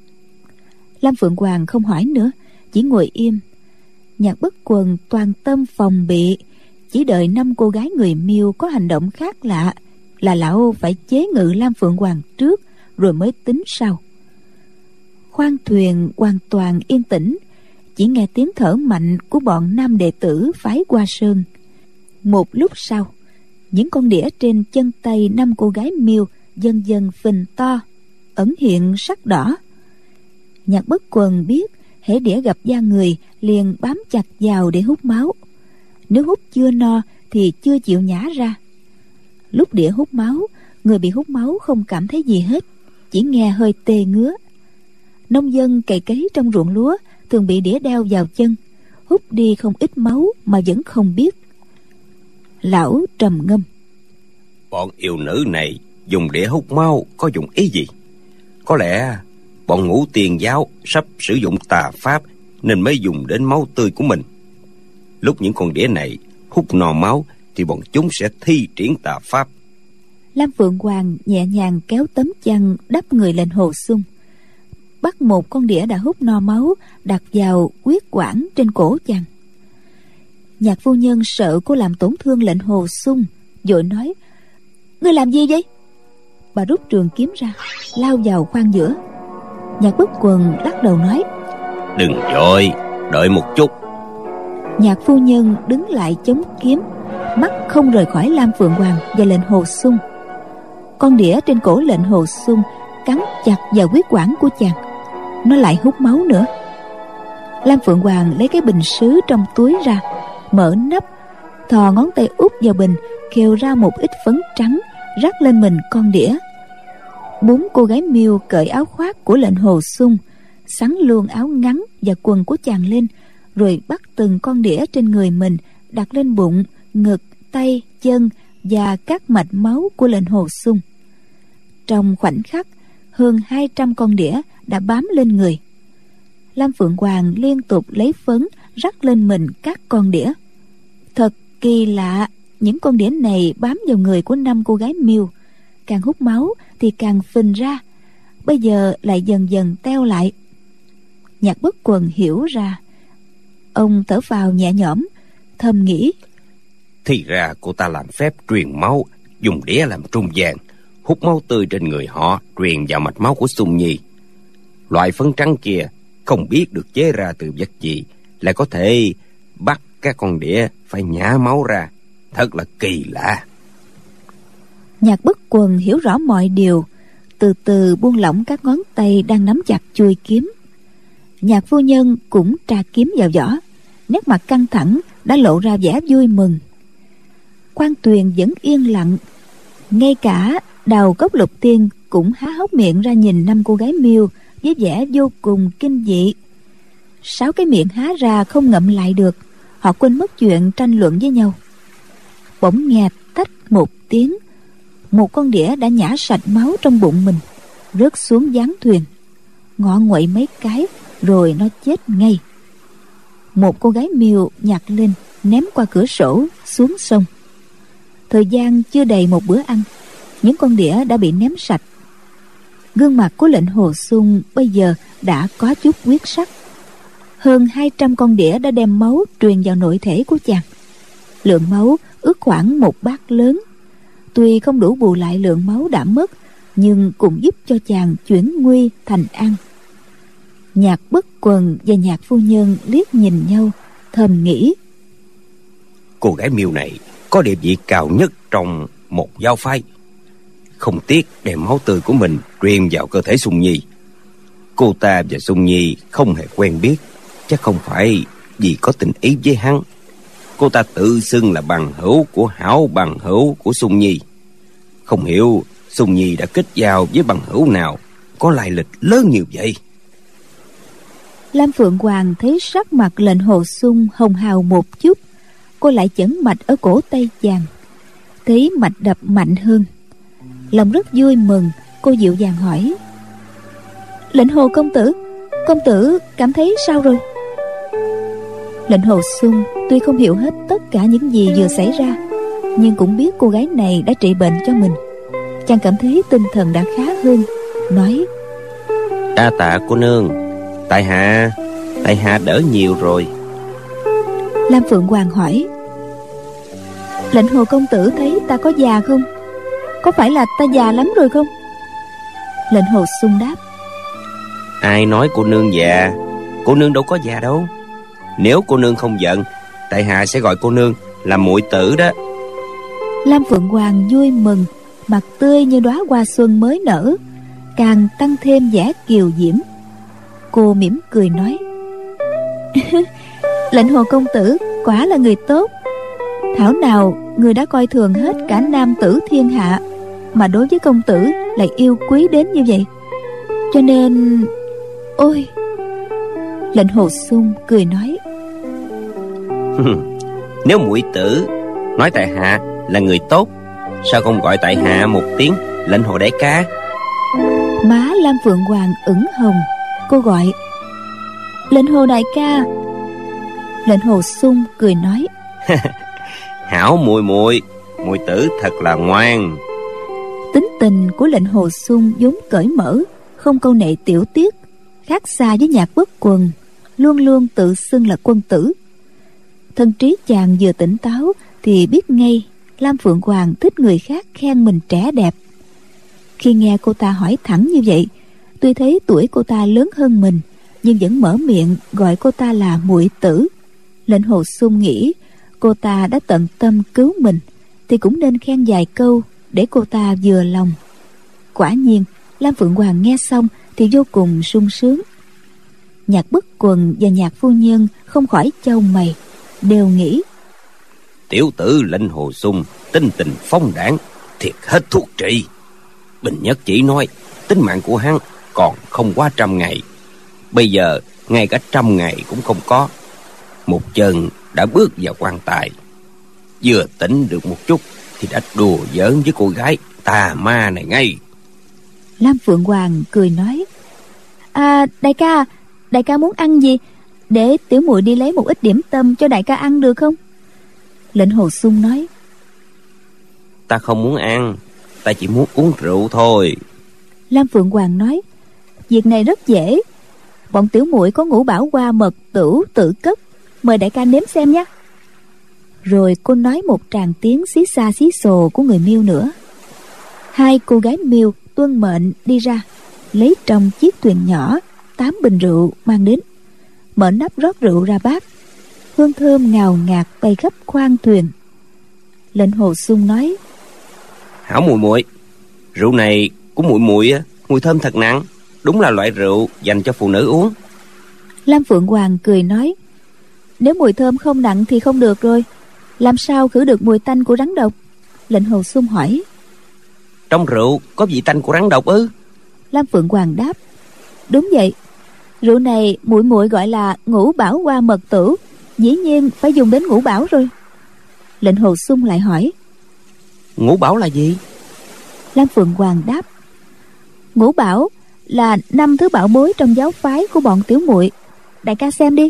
Lam Phượng Hoàng không hỏi nữa, chỉ ngồi im. Nhạc Bất Quần toàn tâm phòng bị, chỉ đợi năm cô gái người miêu có hành động khác lạ là lão phải chế ngự Lam Phượng Hoàng trước rồi mới tính sau. Khoang thuyền hoàn toàn yên tĩnh, chỉ nghe tiếng thở mạnh của bọn nam đệ tử phái Hoa Sơn. Một lúc sau, những con đĩa trên chân tay năm cô gái miêu dần dần phình to, ẩn hiện sắc đỏ. Nhạc Bất Quần biết hễ đĩa gặp da người liền bám chặt vào để hút máu. Nếu hút chưa no thì chưa chịu nhả ra. Lúc đĩa hút máu, người bị hút máu không cảm thấy gì hết, chỉ nghe hơi tê ngứa. Nông dân cày cấy trong ruộng lúa thường bị đĩa đeo vào chân, hút đi không ít máu mà vẫn không biết. Lão trầm ngâm: Bọn yêu nữ này dùng đĩa hút máu có dụng ý gì? Có lẽ bọn Ngũ Tiền giáo sắp sử dụng tà pháp nên mới dùng đến máu tươi của mình. Lúc những con đĩa này hút no máu thì bọn chúng sẽ thi triển tà pháp. Lam Phượng Hoàng nhẹ nhàng kéo tấm chăn đắp người lên hồ sung, bắt một con đĩa đã hút no máu đặt vào huyết quản trên cổ chàng. Nhạc phu nhân sợ cô làm tổn thương lệnh hồ sung, vội nói: Ngươi làm gì vậy? Bà rút trường kiếm ra, lao vào khoang giữa. Nhạc Bất Quần lắc đầu nói: Đừng vội, đợi một chút. Nhạc phu nhân đứng lại chống kiếm, mắt không rời khỏi Lam Phượng Hoàng và lệnh hồ sung. Con đĩa trên cổ lệnh hồ sung cắn chặt vào huyết quản của chàng, nó lại hút máu nữa. Lam Phượng Hoàng lấy cái bình sứ trong túi ra, mở nắp, thò ngón tay út vào bình, khều ra một ít phấn trắng, rắc lên mình con đĩa. Bốn cô gái Miêu cởi áo khoác của lệnh Hồ Xung, xắn luôn áo ngắn và quần của chàng lên, rồi bắt từng con đĩa trên người mình đặt lên bụng, ngực, tay, chân và các mạch máu của lệnh Hồ Xung. Trong khoảnh khắc, hơn hai trăm con đĩa đã bám lên người. Lam Phượng Hoàng liên tục lấy phấn rắc lên mình các con đĩa. Thật kỳ lạ, những con đĩa này bám vào người của năm cô gái Miêu, càng hút máu thì càng phình ra, bây giờ lại dần dần teo lại. Nhạc Bất Quần hiểu ra, ông thở phào nhẹ nhõm, thầm nghĩ: thì ra cô ta làm phép truyền máu, dùng đĩa làm trung gian, hút máu tươi trên người họ truyền vào mạch máu của Xung Nhi. Loại phấn trắng kia không biết được chế ra từ vật gì, lại có thể bắt các con đĩa phải nhả máu ra, thật là kỳ lạ. Nhạc Bất Quần hiểu rõ mọi điều, từ từ buông lỏng các ngón tay đang nắm chặt chuôi kiếm. Nhạc phu nhân cũng tra kiếm vào vỏ, nét mặt căng thẳng đã lộ ra vẻ vui mừng. Quan Tuyền vẫn yên lặng, ngay cả Đào Cốc Lục Tiên cũng há hốc miệng ra nhìn năm cô gái Miêu với vẻ vô cùng kinh dị. Sáu cái miệng há ra không ngậm lại được, họ quên mất chuyện tranh luận với nhau. Bỗng nghe tách một tiếng, một con đĩa đã nhả sạch máu trong bụng mình, rớt xuống gián thuyền, ngọ nguậy mấy cái rồi nó chết ngay. Một cô gái Miêu nhặt lên ném qua cửa sổ xuống sông. Thời gian chưa đầy một bữa ăn, những con đĩa đã bị ném sạch. Gương mặt của lệnh Hồ Xung bây giờ đã có chút huyết sắc. Hơn hai trăm con đĩa đã đem máu truyền vào nội thể của chàng. Lượng máu ước khoảng một bát lớn. Tuy không đủ bù lại lượng máu đã mất, nhưng cũng giúp cho chàng chuyển nguy thành an. Nhạc Bất Quần và Nhạc phu nhân liếc nhìn nhau, thầm nghĩ: cô gái Miêu này có địa vị cao nhất trong một giáo phái, không tiếc đem máu tươi của mình truyền vào cơ thể Xung Nhi. Cô ta và Xung Nhi không hề quen biết, chắc không phải vì có tình ý với hắn. Cô ta tự xưng là bằng hữu của hảo bằng hữu của Xung Nhi. Không hiểu Xung Nhi đã kết giao với bằng hữu nào có lai lịch lớn như vậy. Lam Phượng Hoàng thấy sắc mặt lệnh Hồ Xung hồng hào một chút, cô lại chẩn mạch ở cổ tay chàng, thấy mạch đập mạnh hơn, lòng rất vui mừng. Cô dịu dàng hỏi: lệnh Hồ công tử, công tử cảm thấy sao rồi? Lệnh Hồ Xung tuy không hiểu hết tất cả những gì vừa xảy ra, nhưng cũng biết cô gái này đã trị bệnh cho mình. Chàng cảm thấy tinh thần đã khá hơn, nói: đa tạ cô nương, tại hạ tại hạ đỡ nhiều rồi. Lam Phượng Hoàng hỏi: lệnh Hồ công tử thấy ta có già không? Có phải là ta già lắm rồi không? Lệnh Hồ Xung đáp: ai nói cô nương già? Cô nương đâu có già đâu. Nếu cô nương không giận, tại hạ sẽ gọi cô nương là muội tử đó. Lam Phượng Hoàng vui mừng, mặt tươi như đóa hoa xuân mới nở, càng tăng thêm vẻ kiều diễm. Cô mỉm cười nói: lệnh Hồ công tử quả là người tốt. Thảo nào người đã coi thường hết cả nam tử thiên hạ, mà đối với công tử lại yêu quý đến như vậy. Cho nên... Ôi! Lệnh Hồ Xung cười nói: nếu muội tử nói tại hạ là người tốt, sao không gọi tại hạ một tiếng lệnh Hồ đại ca? Má Lam Phượng Hoàng ửng hồng, cô gọi: lệnh Hồ đại ca. Lệnh Hồ Xung cười nói: hảo muội muội, muội tử thật là ngoan. Tính tình của lệnh Hồ Xung vốn cởi mở, không câu nệ tiểu tiết, khác xa với Nhạc Bất Quần, luôn luôn tự xưng là quân tử. Thân trí chàng vừa tỉnh táo thì biết ngay Lam Phượng Hoàng thích người khác khen mình trẻ đẹp. Khi nghe cô ta hỏi thẳng như vậy, tuy thấy tuổi cô ta lớn hơn mình, nhưng vẫn mở miệng gọi cô ta là muội tử. Lệnh Hồ Xung nghĩ cô ta đã tận tâm cứu mình thì cũng nên khen vài câu để cô ta vừa lòng. Quả nhiên Lam Phượng Hoàng nghe xong thì vô cùng sung sướng. Nhạc Bất Quần và Nhạc phu nhân không khỏi chau mày, đều nghĩ: tiểu tử Lệnh Hồ Xung tính tình phong đãng, thiệt hết thuốc trị. Bình Nhất chỉ nói tính mạng của hắn còn không quá trăm ngày, bây giờ ngay cả trăm ngày cũng không có. Một chân đã bước vào quan tài, vừa tỉnh được một chút thì đã đùa giỡn với cô gái tà ma này ngay. Lam Phượng Hoàng cười nói: À đại ca, đại ca muốn ăn gì? Để tiểu muội đi lấy một ít điểm tâm cho đại ca ăn được không? Lệnh Hồ Xung nói: Ta không muốn ăn, ta chỉ muốn uống rượu thôi. Lam Phượng Hoàng nói: Việc này rất dễ, bọn tiểu muội có ngũ bảo hoa mật tửu tự cất, mời đại ca nếm xem nhé. Rồi cô nói một tràng tiếng xí xa xí xồ của người Miêu nữa. Hai cô gái Miêu tuân mệnh đi ra, lấy trong chiếc thuyền nhỏ tám bình rượu mang đến, mở nắp rót rượu ra bát. Hương thơm ngào ngạt bay khắp khoang thuyền. Lệnh Hồ Xung nói: Hảo muội muội, rượu này của muội muội mùi thơm thật nặng, đúng là loại rượu dành cho phụ nữ uống. Lam Phượng Hoàng cười nói: Nếu mùi thơm không nặng thì không được rồi, làm sao khử được mùi tanh của rắn độc? Lệnh Hồ Xung hỏi: Trong rượu có vị tanh của rắn độc ư? Lam Phượng Hoàng đáp: Đúng vậy, rượu này muội muội gọi là ngũ bảo hoa mật tửu, dĩ nhiên phải dùng đến ngũ bảo rồi. Lệnh Hồ Xung lại hỏi: Ngũ bảo là gì? Lam Phượng Hoàng đáp: Ngũ bảo là năm thứ bảo bối trong giáo phái của bọn tiểu muội, đại ca xem đi.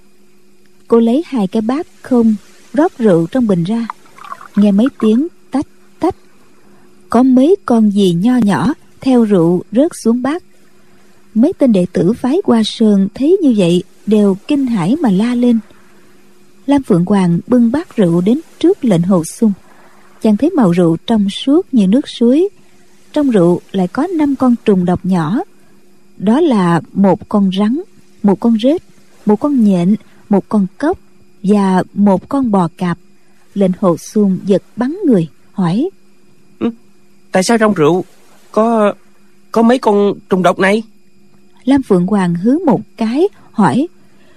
Cô lấy hai cái bát không, rót rượu trong bình ra, nghe mấy tiếng tách tách, có mấy con gì nho nhỏ theo rượu rớt xuống bát. Mấy tên đệ tử phái Hoa Sơn thấy như vậy đều kinh hãi mà la lên. Lam Phượng Hoàng bưng bát rượu đến trước Lệnh Hồ Xung. Chàng thấy màu rượu trong suốt như nước suối, trong rượu lại có năm con trùng độc nhỏ. Đó là một con rắn, một con rết, một con nhện, một con cóc và một con bò cạp. Lệnh Hồ Xung giật bắn người, hỏi: ừ, Tại sao trong rượu có có mấy con trùng độc này? Lam Phượng Hoàng hứ một cái, hỏi: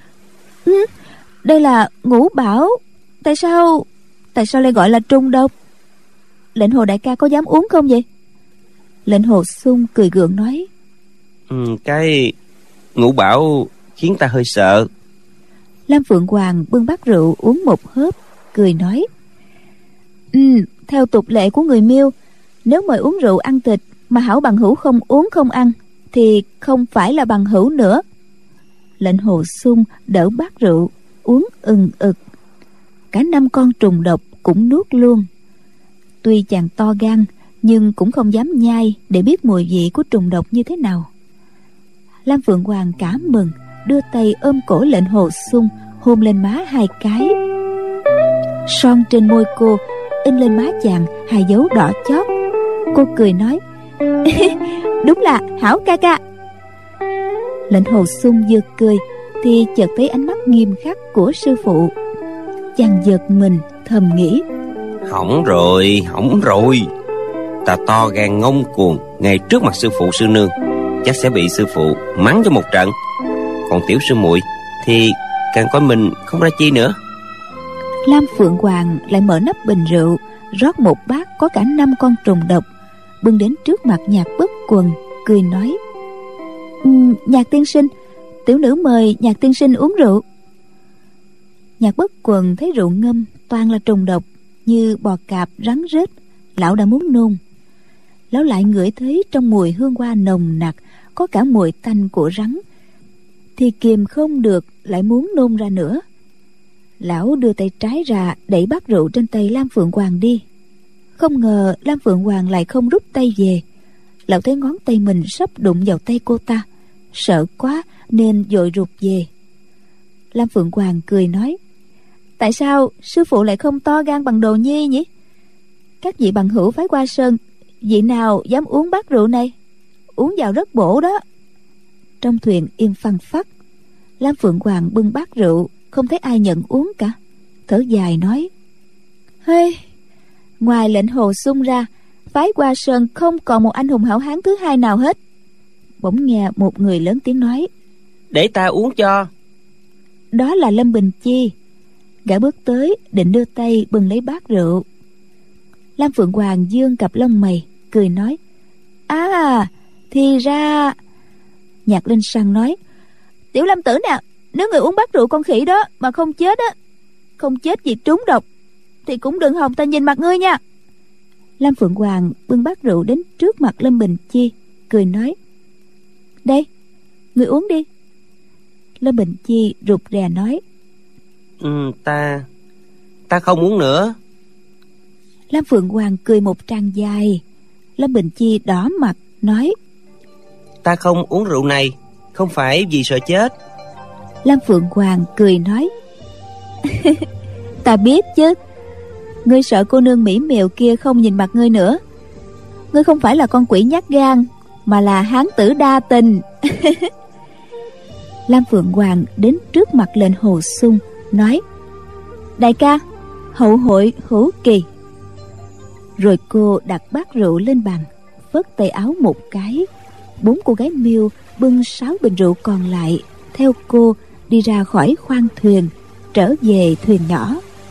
ừ, Đây là ngũ bảo, tại sao tại sao lại gọi là trùng độc? Lệnh Hồ đại ca có dám uống không vậy? Lệnh Hồ Xung cười gượng nói: ừ, Cái ngũ bảo khiến ta hơi sợ. Lam Phượng Hoàng bưng bát rượu uống một hớp, cười nói: ừ, Theo tục lệ của người Miêu, nếu mời uống rượu ăn thịt mà hảo bằng hữu không uống không ăn thì không phải là bằng hữu nữa. Lệnh Hồ Xung đỡ bát rượu uống ừng ực, cả năm con trùng độc cũng nuốt luôn. Tuy chàng to gan nhưng cũng không dám nhai để biết mùi vị của trùng độc như thế nào. Lam Phượng Hoàng cảm mừng, đưa tay ôm cổ Lệnh Hồ Xung, hôn lên má hai cái. Son trên môi cô in lên má chàng hai dấu đỏ chót. Cô cười nói: Đúng là hảo ca ca. Lệnh Hồ Xung vừa cười thì chợt thấy ánh mắt nghiêm khắc của sư phụ. Chàng giật mình thầm nghĩ: Hỏng rồi, hỏng rồi. Ta to gan ngông cuồng ngay trước mặt sư phụ sư nương, chắc sẽ bị sư phụ mắng cho một trận. Còn tiểu sư muội thì càng coi mình không ra chi nữa. Lam Phượng Hoàng lại mở nắp bình rượu, rót một bát có cả năm con trùng độc, bưng đến trước mặt Nhạc Bất Quần, cười nói: um, Nhạc tiên sinh, tiểu nữ mời Nhạc tiên sinh uống rượu. Nhạc Bất Quần thấy rượu ngâm toàn là trùng độc như bò cạp, rắn rết, lão đã muốn nôn. Lão lại ngửi thấy trong mùi hương hoa nồng nặc có cả mùi tanh của rắn, thì kìm không được lại muốn nôn ra nữa. Lão đưa tay trái ra đẩy bát rượu trên tay Lam Phượng Hoàng đi. Không ngờ Lam Phượng Hoàng lại không rút tay về. Lão thấy ngón tay mình sắp đụng vào tay cô ta, sợ quá nên vội rụt về. Lam Phượng Hoàng cười nói: Tại sao sư phụ lại không to gan bằng Đồ Nhi nhỉ? Các vị bằng hữu phái Hoa Sơn, vị nào dám uống bát rượu này? Uống vào rất bổ đó. Trong thuyền yên phăng phắc. Lam Phượng Hoàng bưng bát rượu, không thấy ai nhận uống cả, thở dài nói: Hey, ngoài Lệnh Hồ Xung ra, phái Hoa Sơn không còn một anh hùng hảo hán thứ hai nào hết. Bỗng nghe một người lớn tiếng nói: Để ta uống cho. Đó là Lâm Bình Chi. Gã bước tới định đưa tay bưng lấy bát rượu. Lam Phượng Hoàng dương cặp lông mày cười nói: À, thì ra. Nhạc Linh Sang nói: Tiểu Lâm tử nè, nếu người uống bát rượu con khỉ đó mà không chết á, không chết vì trúng độc, thì cũng đừng hòng ta nhìn mặt ngươi nha. Lam Phượng Hoàng bưng bát rượu đến trước mặt Lâm Bình Chi, cười nói: Đây, người uống đi. Lâm Bình Chi rụt rè nói: ừ, Ta Ta không uống nữa. Lam Phượng Hoàng cười một tràng dài. Lâm Bình Chi đỏ mặt nói: Ta không uống rượu này, không phải vì sợ chết. Lam Phượng Hoàng cười nói: Ta biết chứ, ngươi sợ cô nương mỹ miều kia không nhìn mặt ngươi nữa. Ngươi không phải là con quỷ nhát gan, mà là hán tử đa tình. Lam Phượng Hoàng đến trước mặt lệnh Hồ Xung nói: Đại ca, hậu hội hữu kỳ. Rồi cô đặt bát rượu lên bàn, phất tay áo một cái. Bốn cô gái Miêu bưng sáu bình rượu còn lại theo cô đi ra khỏi khoang thuyền, trở về thuyền nhỏ.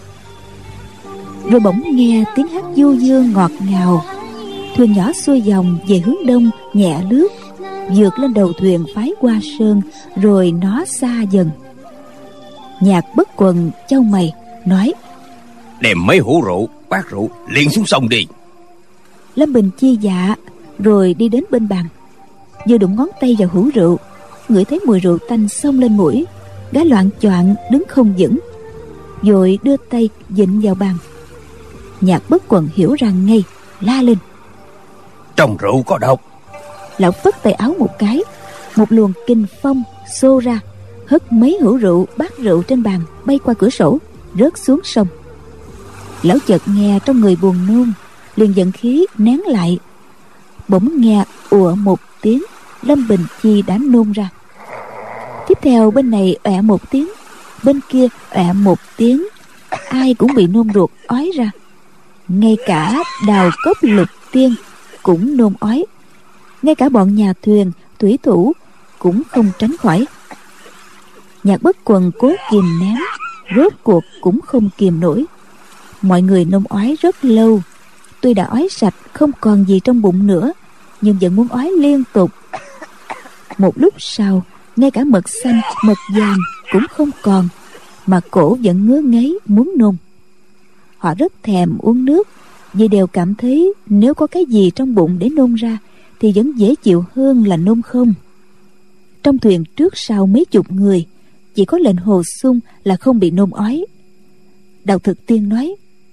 Rồi bỗng nghe tiếng hát du dương ngọt ngào. Thuyền nhỏ xuôi dòng về hướng đông, nhẹ lướt, vượt lên đầu thuyền phái Hoa Sơn, rồi nó xa dần. Nhạc Bất Quần chau mày nói: Đem mấy hũ rượu, bát rượu liền xuống sông đi. Lâm Bình Chi dạ, rồi đi đến bên bàn. Vừa đụng ngón tay vào hũ rượu, ngửi thấy mùi rượu tanh xông lên mũi. Gã loạng choạng đứng không vững, vội đưa tay vịn vào bàn. Nhạc Bất Quần hiểu ra ngay, la lên: Trong rượu có độc. Lão phất tay áo một cái, một luồng kinh phong xô ra, hất mấy hũ rượu bát rượu trên bàn bay qua cửa sổ, rớt xuống sông. Lão chợt nghe trong người buồn nôn, liền giận khí nén lại. Bỗng nghe ùa một tiếng, Lâm Bình Chi đã nôn ra. Tiếp theo bên này ọe một tiếng, bên kia ọe một tiếng, ai cũng bị nôn ruột ói ra. Ngay cả Đào Cốc Lục Tiên cũng nôn ói. Ngay cả bọn nhà thuyền, thủy thủ cũng không tránh khỏi. Nhạc Bất Quần cố kìm nén, rốt cuộc cũng không kìm nổi. Mọi người nôn ói rất lâu. Tuy đã ói sạch không còn gì trong bụng nữa, nhưng vẫn muốn ói liên tục. Một lúc sau, ngay cả mật xanh, mật vàng cũng không còn, mà cổ vẫn ngứa ngáy muốn nôn. Họ rất thèm uống nước, vì đều cảm thấy nếu có cái gì trong bụng để nôn ra thì vẫn dễ chịu hơn là nôn không. Trong thuyền trước sau mấy chục người, chỉ có lệnh Hồ Xung là không bị nôn ói. Đào Thực Tiên nói: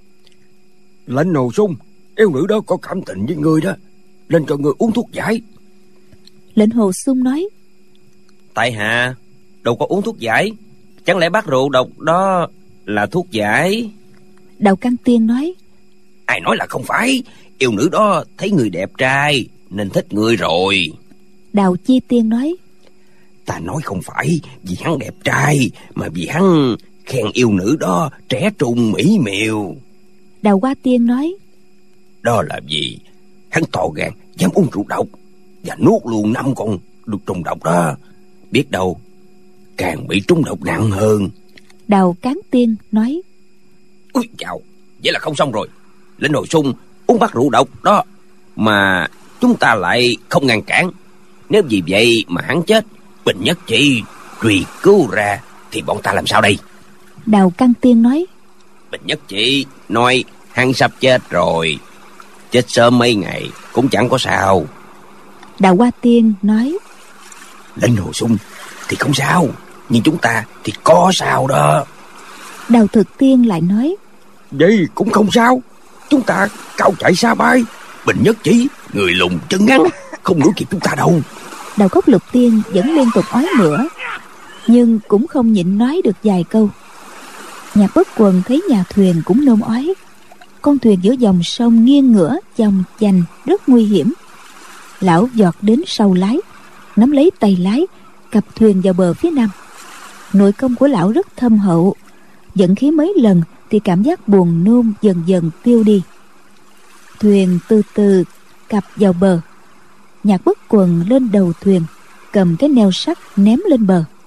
Lệnh Hồ Xung, yêu nữ đó có cảm tình với người đó, nên cho người uống thuốc giải. Lệnh Hồ Xung nói: Tại hạ đâu có uống thuốc giải. Chẳng lẽ bát rượu độc đó là thuốc giải? Đào Căn Tiên nói: Ai nói là không phải, yêu nữ đó thấy người đẹp trai nên thích người rồi. Đào Chi Tiên nói: Ta nói không phải vì hắn đẹp trai, mà vì hắn khen yêu nữ đó trẻ trung mỹ miều. Đào Hoa Tiên nói: Đó là vì hắn to gan dám uống rượu độc, và nuốt luôn năm con được trùng độc đó. Biết đâu càng bị trúng độc nặng hơn. Đào Cán Tiên nói: Ui chào, vậy là không xong rồi. Lệnh Hồ Xung uống bát rượu độc đó mà chúng ta lại không ngăn cản. Nếu vì vậy mà hắn chết, Bình Nhất Chỉ truy cứu ra, thì bọn ta làm sao đây? Đào Căn Tiên nói: Bình Nhất Chỉ nói hắn sắp chết rồi, chết sớm mấy ngày cũng chẳng có sao. Đào Hoa Tiên nói: Lệnh Hồ Xung thì không sao, nhưng chúng ta thì có sao đó. Đào Thực Tiên lại nói: Vậy cũng không sao, chúng ta cao chạy xa bay. Bình Nhất Chỉ người lùn chân ngắn, không đuổi kịp chúng ta đâu. Đào Cốc Lục Tiên vẫn liên tục ói mửa, nhưng cũng không nhịn nói được vài câu. Nhạc Bất Quần thấy nhà thuyền cũng nôn ói. Con thuyền giữa dòng sông nghiêng ngửa chồng chành, rất nguy hiểm. Lão giọt đến sau lái, nắm lấy tay lái, cặp thuyền vào bờ phía nam. Nội công của lão rất thâm hậu, dẫn khí mấy lần thì cảm giác buồn nôn dần dần tiêu đi. Thuyền từ từ cặp vào bờ. Nhạc Bất Quần lên đầu thuyền, cầm cái neo sắt ném lên bờ.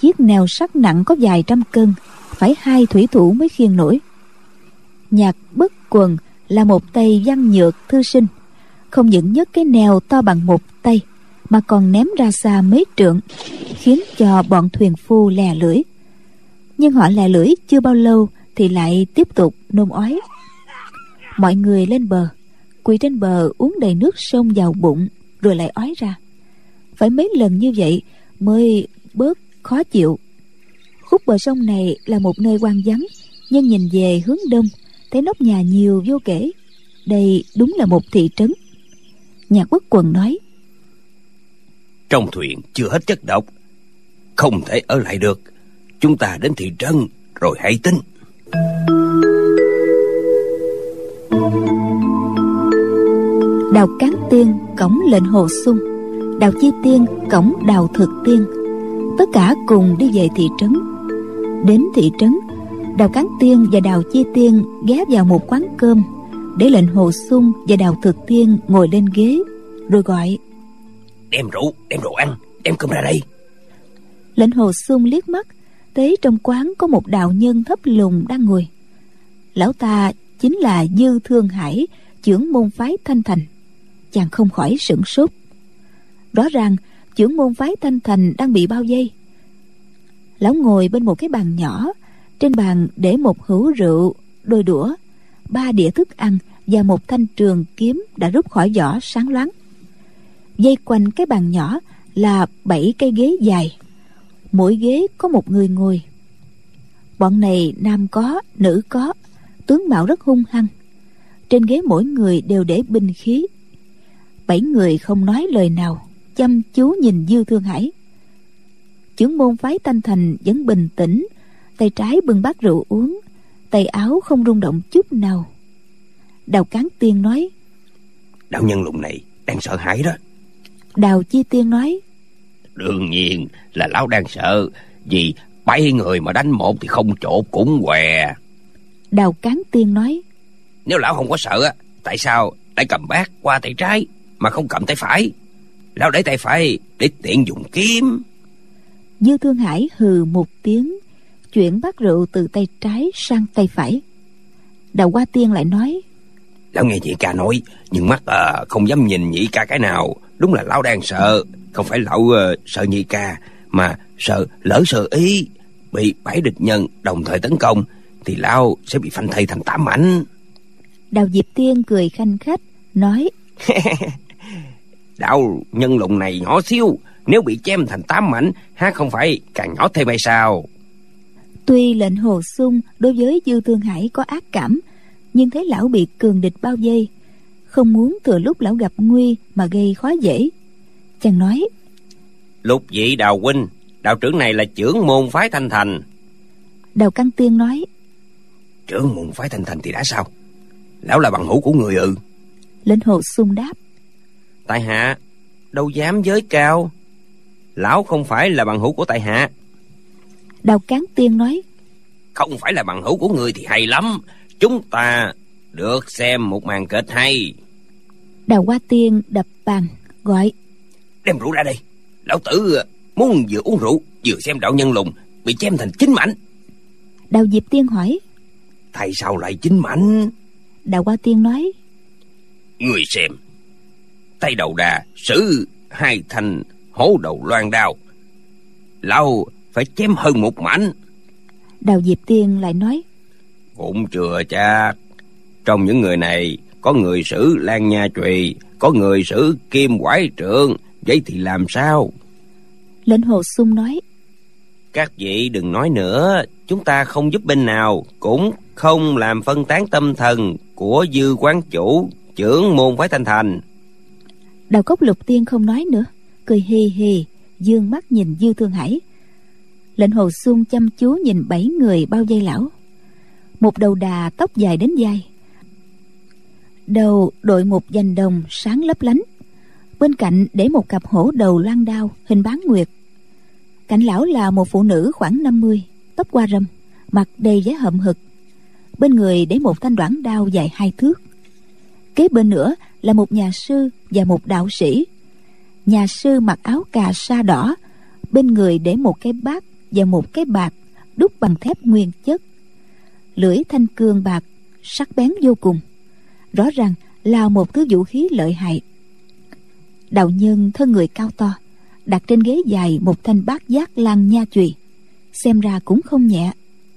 chiếc nèo sắt nặng có vài trăm cân, phải hai thủy thủ mới khiêng nổi. Nhạc Bất Quần là một tay văn nhược thư sinh, không những nhấc cái nèo to bằng một tay mà còn ném ra xa mấy trượng, khiến cho bọn thuyền phu lè lưỡi. Nhưng họ lè lưỡi chưa bao lâu thì lại tiếp tục nôn ói. Mọi người lên bờ, quỳ trên bờ uống đầy nước sông vào bụng rồi lại ói ra. Phải mấy lần như vậy mới bớt khó chịu. Khúc bờ sông này là một nơi hoang vắng, nhưng nhìn về hướng đông thấy nóc nhà nhiều vô kể. Đây đúng là một thị trấn. Nhạc Bất Quần nói: Trong thuyền chưa hết chất độc, không thể ở lại được. Chúng ta đến thị trấn rồi hãy tính. Đào Cán Tiên cõng lệnh Hồ Xung, Đào Chi Tiên cõng Đào Thực Tiên, tất cả cùng đi về thị trấn. Đến thị trấn, Đào Cán Tiên và Đào Chi Tiên ghé vào một quán cơm, để lệnh Hồ Xung và Đào Thực Tiên ngồi lên ghế, rồi gọi: Đem rượu, đem đồ ăn, đem cơm ra đây. Lệnh Hồ Xung liếc mắt thấy trong quán có một đạo nhân thấp lùn đang ngồi. Lão ta chính là Dư Thương Hải, chưởng môn phái Thanh Thành. Chàng không khỏi sửng sốt. Rõ ràng chưởng môn phái Thanh Thành đang bị bao vây. Lão ngồi bên một cái bàn nhỏ, trên bàn để một hũ rượu, đôi đũa, ba đĩa thức ăn và một thanh trường kiếm đã rút khỏi vỏ sáng loáng. Vây quanh cái bàn nhỏ là bảy cây ghế dài, mỗi ghế có một người ngồi. Bọn này nam có, nữ có, tướng mạo rất hung hăng. Trên ghế mỗi người đều để binh khí. Bảy người không nói lời nào, chăm chú nhìn Dư Thương Hải. Chưởng môn phái Thanh Thành vẫn bình tĩnh, tay trái bưng bát rượu uống, tay áo không rung động chút nào. Đào Cán Tiên nói: Đạo nhân lùn này đang sợ hãi đó. Đào Chi Tiên nói: Đương nhiên là lão đang sợ, vì bảy người mà đánh một thì không chỗ cũng què. Đào Cán Tiên nói: Nếu lão không có sợ á, tại sao lại cầm bát qua tay trái mà không cầm tay phải? Lão để tay phải để tiện dùng kiếm. Dư Thương Hải hừ một tiếng, chuyển bát rượu từ tay trái sang tay phải. Đào Hoa Tiên lại nói: Lão nghe nhị ca nói, nhưng mắt à, không dám nhìn nhị ca cái nào. Đúng là lão đang sợ. Không phải lão uh, sợ nhị ca, mà sợ lỡ sơ ý bị bảy địch nhân đồng thời tấn công thì lão sẽ bị phanh thây thành tám mảnh. Đào Diệp Tiên cười khanh khách nói: Đạo nhân lùn này nhỏ xíu, nếu bị chém thành tám mảnh há không phải càng nhỏ thêm hay sao? Tuy lệnh Hồ Xung đối với Dư Thương Hải có ác cảm, nhưng thấy lão bị cường địch bao vây, không muốn thừa lúc lão gặp nguy mà gây khó dễ. Chàng nói: Lục vị Đào huynh, đạo trưởng này là chưởng môn phái Thanh Thành. Đào Cán Tiên nói: Trưởng môn phái Thanh Thành thì đã sao? Lão là bằng hữu của người ư? Lệnh Hồ Xung đáp: Tại hạ đâu dám giới cao, lão không phải là bằng hữu của tại hạ. Đào Cán Tiên nói: Không phải là bằng hữu của người thì hay lắm, chúng ta được xem một màn kịch hay. Đào Hoa Tiên đập bàn gọi: Đem rượu ra đây. Lão tử muốn vừa uống rượu vừa xem đạo nhân lùn bị chém thành chín mảnh. Đào Diệp Tiên hỏi: Tại sao lại chín mảnh? Đào Hoa Tiên nói: Người xem, tay đầu đà sử hai thanh hổ đầu loan đao, lão phải chém hơn một mảnh. Đào Diệp Tiên lại nói: Cũng chưa chắc. Trong những người này có người sử Lan Nha Chùy, có người sử Kim Quải Trượng, vậy thì làm sao? Lệnh Hồ Xung nói: Các vị đừng nói nữa, chúng ta không giúp bên nào, cũng không làm phân tán tâm thần của Dư quán chủ chưởng môn phái Thanh Thành. Đào Cốc Lục Tiên không nói nữa, cười hì hì, dương mắt nhìn Dư Thương Hải. Lệnh Hồ Xung chăm chú nhìn bảy người bao vây lão. Một đầu đà tóc dài đến vai, đầu đội một vành đồng sáng lấp lánh, bên cạnh để một cặp hổ đầu loan đao hình bán nguyệt. Cạnh lão là một phụ nữ khoảng năm mươi, tóc qua râm, mặt đầy vẻ hậm hực. Bên người để một thanh đoản đao dài hai thước. Kế bên nữa là một nhà sư và một đạo sĩ. Nhà sư mặc áo cà sa đỏ, bên người để một cái bát vào một cái bạt đúc bằng thép nguyên chất. Lưỡi thanh cương bạc sắc bén vô cùng, rõ ràng là một thứ vũ khí lợi hại. Đạo nhân thân người cao to, đặt trên ghế dài một thanh bát giác lan nha chùy, xem ra cũng không nhẹ.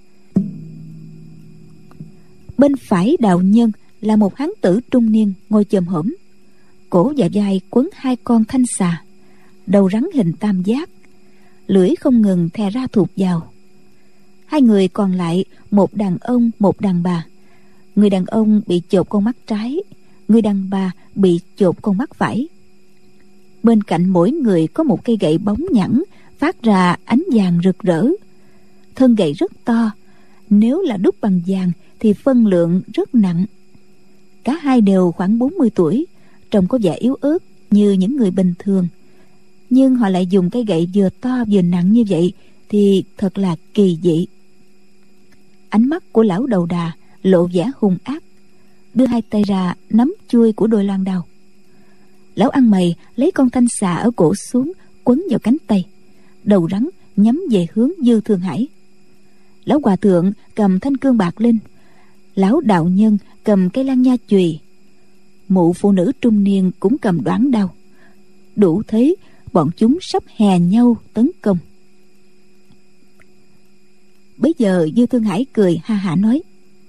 Bên phải đạo nhân là một hán tử trung niên ngồi chồm hổm, cổ và vai quấn hai con thanh xà, đầu rắn hình tam giác, lưỡi không ngừng thè ra thụt vào. Hai người còn lại, một đàn ông một đàn bà. Người đàn ông bị chộp con mắt trái, người đàn bà bị chộp con mắt phải. Bên cạnh mỗi người có một cây gậy bóng nhẵn phát ra ánh vàng rực rỡ. Thân gậy rất to, nếu là đúc bằng vàng thì phân lượng rất nặng. Cả hai đều khoảng bốn mươi tuổi, trông có vẻ yếu ớt như những người bình thường, nhưng họ lại dùng cây gậy vừa to vừa nặng như vậy thì thật là kỳ dị. Ánh mắt của lão đầu đà lộ vẻ hung ác, đưa hai tay ra nắm chuôi của đôi loan đao. Lão ăn mày lấy con thanh xà ở cổ xuống, quấn vào cánh tay, đầu rắn nhắm về hướng Dư Thương Hải. Lão hòa thượng cầm thanh cương bạc lên, lão đạo nhân cầm cây lan nha chùy, mụ phụ nữ trung niên cũng cầm đoản đao. Đủ thấy bọn chúng sắp hè nhau tấn công. Bấy giờ Dư Thương Hải cười ha hả nói: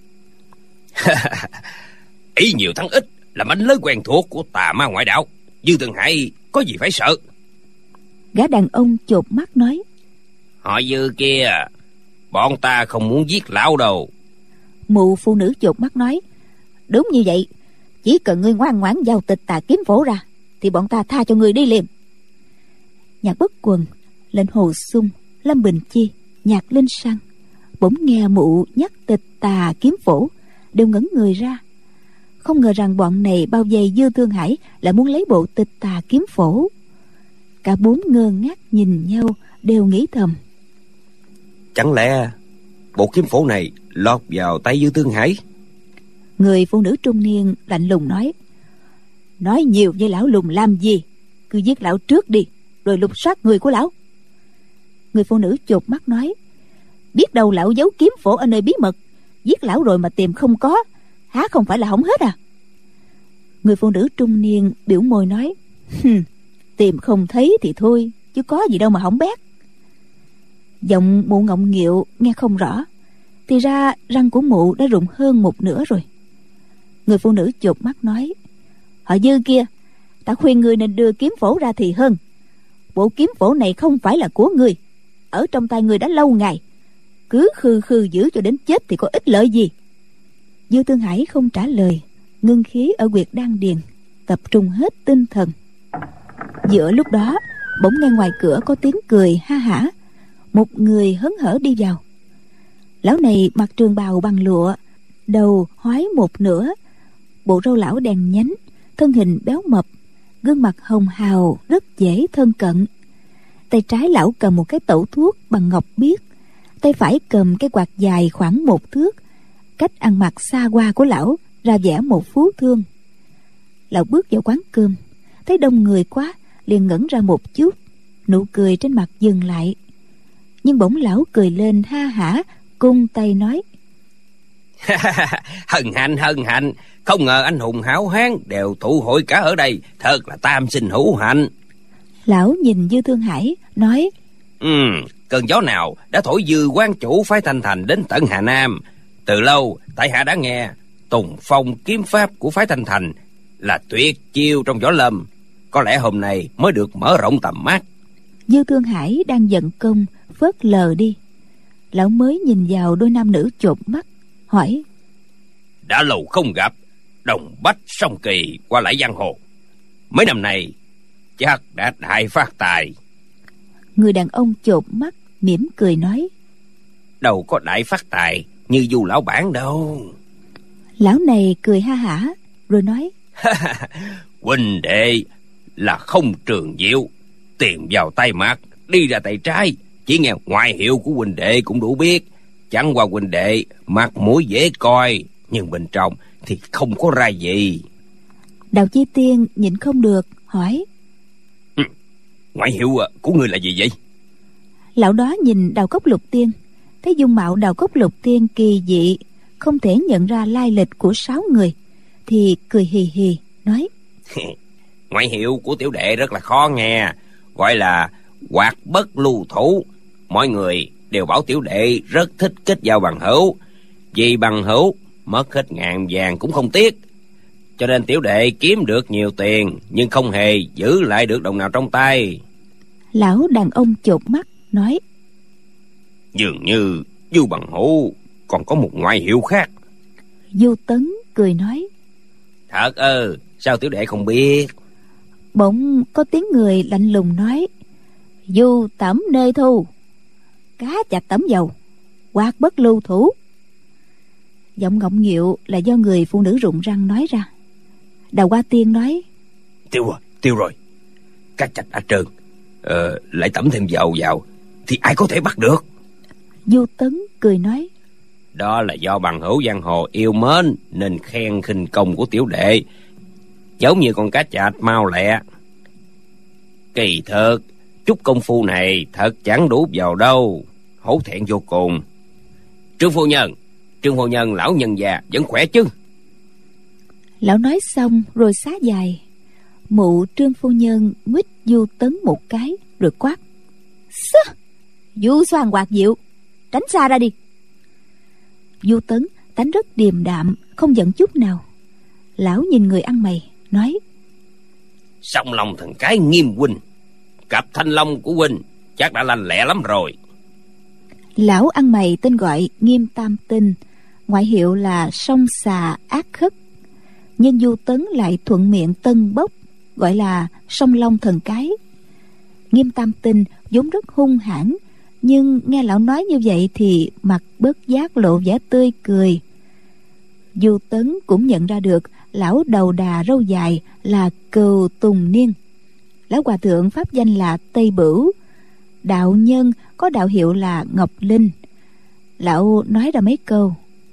Ý nhiều thắng ít là mánh lới quen thuộc của tà ma ngoại đạo. Dư Thương Hải có gì phải sợ? Gã đàn ông chột mắt nói: Họ Dư kia, bọn ta không muốn giết lão đâu. Mụ phụ nữ chột mắt nói: Đúng như vậy, chỉ cần ngươi ngoan ngoãn giao tịch tà kiếm phổ ra thì bọn ta tha cho ngươi đi liền. Nhạc Bất Quần, Lệnh Hồ Xung, Lâm Bình Chi, Nhạc Linh Sang bỗng nghe mụ nhắc tịch tà kiếm phổ đều ngẩn người ra. Không ngờ rằng bọn này bao vây Dư Thương Hải lại muốn lấy bộ tịch tà kiếm phổ. Cả bốn ngơ ngác nhìn nhau, đều nghĩ thầm: Chẳng lẽ bộ kiếm phổ này lọt vào tay Dư Thương Hải? Người phụ nữ trung niên lạnh lùng nói: Nói nhiều với lão lùng làm gì? Cứ giết lão trước đi, rồi lục soát người của lão. Người phụ nữ chột mắt nói: Biết đâu lão giấu kiếm phổ ở nơi bí mật, giết lão rồi mà tìm không có, há không phải là hỏng hết à? Người phụ nữ trung niên biểu môi nói: Tìm không thấy thì thôi, chứ có gì đâu mà hỏng bét. Giọng mụ ngọng nghịu nghe không rõ, thì ra răng của mụ đã rụng hơn một nửa rồi. Người phụ nữ chột mắt nói: Họ Dư kia, ta khuyên ngươi nên đưa kiếm phổ ra thì hơn. Bộ kiếm phổ này không phải là của ngươi, ở trong tay ngươi đã lâu ngày, cứ khư khư giữ cho đến chết thì có ích lợi gì? Dư Thương Hải không trả lời, ngưng khí ở huyệt đan điền, tập trung hết tinh thần. Giữa lúc đó, bỗng nghe ngoài cửa có tiếng cười ha hả. Một người hớn hở đi vào. Lão này mặc trường bào bằng lụa, đầu hói một nửa, bộ râu lão đen nhánh, thân hình béo mập, gương mặt hồng hào rất dễ thân cận. Tay trái lão cầm một cái tẩu thuốc bằng ngọc biếc, tay phải cầm cái quạt dài khoảng một thước. Cách ăn mặc xa hoa của lão ra vẻ một phú thương. Lão bước vào quán cơm, thấy đông người quá, liền ngẩn ra một chút, nụ cười trên mặt dừng lại. Nhưng bỗng lão cười lên ha hả, cung tay nói: Hân hạnh hân hạnh, không ngờ anh hùng hảo hán đều tụ hội cả ở đây, thật là tam sinh hữu hạnh. Lão nhìn Dư Thương Hải nói: Ừ, cơn gió nào đã thổi Dư quan chủ phái Thanh Thành đến tận Hà Nam? Từ lâu tại hạ đã nghe Tùng Phong kiếm pháp của phái Thanh Thành là tuyệt chiêu trong võ lâm, có lẽ hôm nay mới được mở rộng tầm mắt. Dư Thương Hải đang giận công phớt lờ đi. Lão mới nhìn vào đôi nam nữ chột mắt, hỏi: Đã lâu không gặp, đồng bách song kỳ qua lại giang hồ, mấy năm nay chắc đã đại phát tài. Người đàn ông chột mắt mỉm cười nói: Đâu có đại phát tài như Du lão bản đâu. Lão này cười ha hả rồi nói: Huynh đệ là không trường diệu, tiền vào tay mặt, đi ra tay trái. Chỉ nghe ngoại hiệu của huynh đệ cũng đủ biết. Chẳng qua huynh đệ mặt mũi dễ coi, nhưng bên trong thì không có ra gì. Đào Chi Tiên nhịn không được hỏi: ừ, Ngoại hiệu của ngươi là gì vậy? Lão đó nhìn Đào Cốc Lục Tiên, thấy dung mạo Đào Cốc Lục Tiên kỳ dị, không thể nhận ra lai lịch của sáu người, thì cười hì hì nói: Ngoại hiệu của tiểu đệ rất là khó nghe, gọi là Hoạt Bất Lưu Thủ. Mọi người đều bảo tiểu đệ rất thích kết giao bằng hữu, vì bằng hữu mất hết ngàn vàng cũng không tiếc. Cho nên tiểu đệ kiếm được nhiều tiền, nhưng không hề giữ lại được đồng nào trong tay. Lão đàn ông chột mắt nói: Dường như Du Bằng Hữu còn có một ngoại hiệu khác. Du Tấn cười nói: Thật ư, sao tiểu đệ không biết? Bỗng có tiếng người lạnh lùng nói: Du Tẩm Nê Thu, cá chạch tẩm dầu, Hoạt Bất Lưu Thủ. Giọng ngọng nghịu là do người phụ nữ rụng răng nói ra. Đào Hoa Tiên nói: Tiêu rồi, tiêu rồi. Cá chạch đã trơn, ờ, lại tẩm thêm dầu vào thì ai có thể bắt được. Du Tấn cười nói: Đó là do bằng hữu giang hồ yêu mến nên khen khinh công của tiểu đệ, giống như con cá chạch mau lẹ. Kỳ thực chút công phu này thật chẳng đủ vào đâu, hổ thẹn vô cùng. Trương phu nhân, Trương phu nhân lão nhân già vẫn khỏe chứ? Lão nói xong rồi xá dài. Mụ Trương phu nhân quýt Du Tấn một cái rồi quát: Xứ! Du xoan hoạt diệu, tránh xa ra đi. Du Tấn tánh rất điềm đạm, không giận chút nào. Lão nhìn người ăn mày nói: Song Long Thần Cái Nghiêm huynh, cặp thanh long của huynh chắc đã lanh lẹ lắm rồi. Lão ăn mày tên gọi Nghiêm Tam Tinh, ngoại hiệu là Song Xà Ác Khất, nhưng Du Tấn lại thuận miệng tân bốc, gọi là Song Long Thần Cái. Nghiêm Tam Tinh vốn rất hung hãn, nhưng nghe lão nói như vậy thì mặt bớt giác lộ vẻ tươi cười. Du Tấn cũng nhận ra được lão đầu đà râu dài là Cừu Tùng Niên. Lão hòa thượng pháp danh là Tây Bửu, đạo nhân có đạo hiệu là Ngọc Linh. Lão nói ra mấy câu.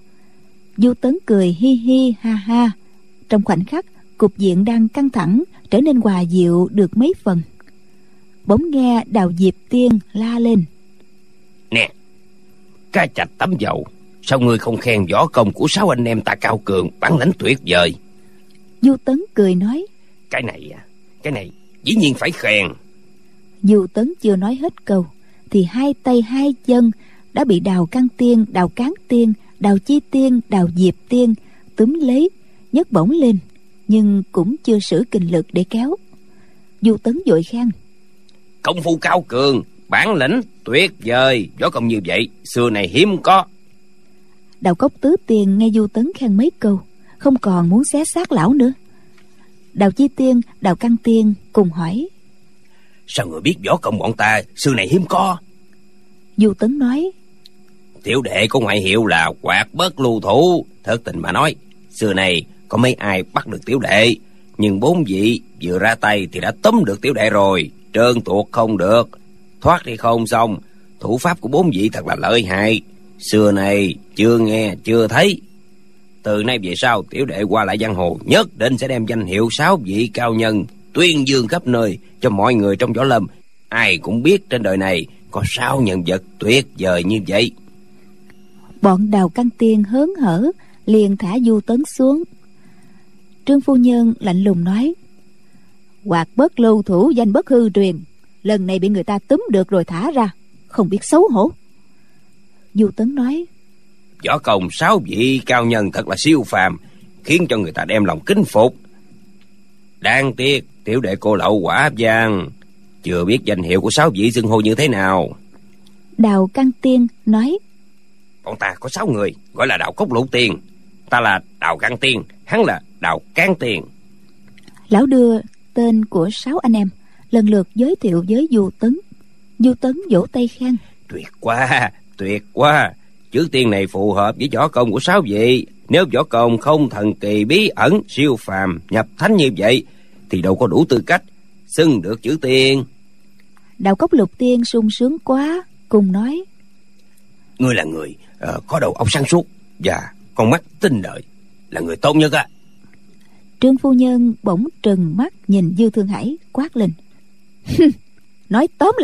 Du Tấn cười hi hi ha ha. Trong khoảnh khắc cục diện đang căng thẳng trở nên hòa dịu được mấy phần. Bỗng nghe Đào Diệp Tiên la lên: Nè, cá chạch tắm dầu, sao ngươi không khen võ công của sáu anh em ta cao cường, bản lĩnh tuyệt vời? Du Tấn cười nói: Cái này à, cái này dĩ nhiên phải khen. Du Tấn chưa nói hết câu thì hai tay hai chân đã bị Đào Căn Tiên, Đào Cán Tiên, Đào Chi Tiên, Đào Diệp Tiên túm lấy, nhấc bổng lên, nhưng cũng chưa sử kình lực để kéo. Du Tấn vội khen: Công phu cao cường, bản lĩnh tuyệt vời, võ công như vậy xưa này hiếm có. Đào Cốc Tứ Tiên nghe Du Tấn khen mấy câu, không còn muốn xé xác lão nữa. Đào Chi Tiên, Đào Căn Tiên cùng hỏi: Sao người biết võ công bọn ta xưa này hiếm có? Du Tấn nói: Tiểu đệ có ngoại hiệu là Hoạt Bất Lưu Thủ. Thật tình mà nói, xưa này có mấy ai bắt được tiểu đệ, nhưng bốn vị vừa ra tay thì đã túm được tiểu đệ rồi, trơn tuột không được. Thoát thì không xong, thủ pháp của bốn vị thật là lợi hại, xưa này chưa nghe chưa thấy. Từ nay về sau tiểu đệ qua lại giang hồ nhất định sẽ đem danh hiệu sáu vị cao nhân tuyên dương khắp nơi cho mọi người trong võ lâm. Ai cũng biết trên đời này có sáu nhân vật tuyệt vời như vậy. Bọn Đào Căn Tiên hớn hở liền thả Du Tấn xuống. Trương phu nhân lạnh lùng nói: Hoạt Bất Lưu Thủ danh bất hư truyền, lần này bị người ta túm được rồi thả ra, không biết xấu hổ. Du Tấn nói: Võ công sáu vị cao nhân thật là siêu phàm, khiến cho người ta đem lòng kính phục. Đáng tiếc tiểu đệ cô lậu quả vàng, chưa biết danh hiệu của sáu vị xưng hô như thế nào. Đào Căn Tiên nói: Bọn ta có sáu người, gọi là Đào Cốc Lục Tiên. Ta là Đào Căn Tiên, hắn là Đào Cán Tiên. Lão đưa tên của sáu anh em lần lượt giới thiệu với Du Tấn. Du Tấn vỗ tay khen: Tuyệt quá, tuyệt quá. Chữ Tiên này phù hợp với võ công của sáu vị. Nếu võ công không thần kỳ bí ẩn siêu phàm nhập thánh như vậy thì đâu có đủ tư cách xưng được chữ Tiên. Đào Cốc Lục Tiên sung sướng quá, cùng nói: Ngươi là người uh, có đầu óc sáng suốt và con mắt tinh đời, là người tốt nhất á. Trương phu nhân bỗng trừng mắt nhìn Dư Thương Hải quát lên: Nói tóm lại,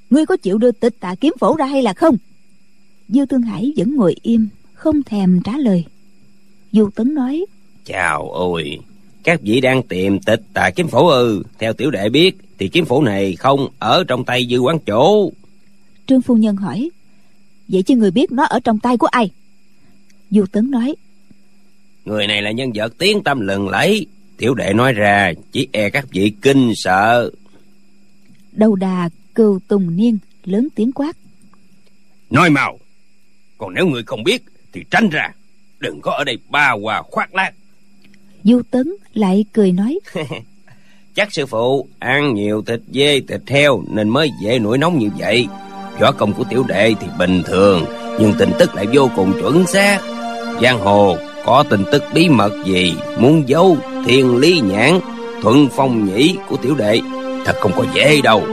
ngươi có chịu đưa Tịch Tà kiếm phổ ra hay là không? Dư Thương Hải vẫn ngồi im, không thèm trả lời. Du Tấn nói: Chào ôi, các vị đang tìm Tịch Tà kiếm phổ ư? Theo tiểu đệ biết thì kiếm phổ này không ở trong tay Dư quán chủ. Trương phu nhân hỏi: Vậy chứ người biết nó ở trong tay của ai? Du Tấn nói: Người này là nhân vật tiếng tăm lừng lẫy, tiểu đệ nói ra chỉ e các vị kinh sợ. Đầu đà Cừu Tùng Niên lớn tiếng quát: Nói mau, còn nếu người không biết thì tránh ra, đừng có ở đây ba hoa khoác lác. Du Tấn lại cười nói: Chắc sư phụ ăn nhiều thịt dê thịt heo nên mới dễ nổi nóng như vậy. Võ công của tiểu đệ thì bình thường, nhưng tin tức lại vô cùng chuẩn xác. Giang hồ có tin tức bí mật gì muốn giấu Thiên Lý Nhãn, Thuận Phong Nhĩ của tiểu đệ thật không có dễ đâu.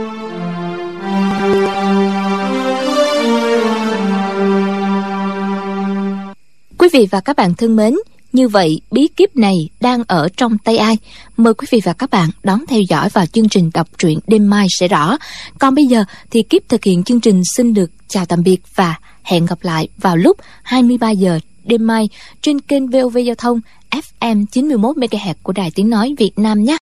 Quý vị và các bạn thân mến, như vậy bí kíp này đang ở trong tay ai? Mời quý vị và các bạn đón theo dõi vào chương trình đọc truyện đêm mai sẽ rõ. Còn bây giờ thì kíp thực hiện chương trình xin được chào tạm biệt và hẹn gặp lại vào lúc hai mươi ba giờ đêm mai trên kênh vê o vê Giao thông ép em chín mươi mốt mê ga héc của Đài Tiếng Nói Việt Nam nhé.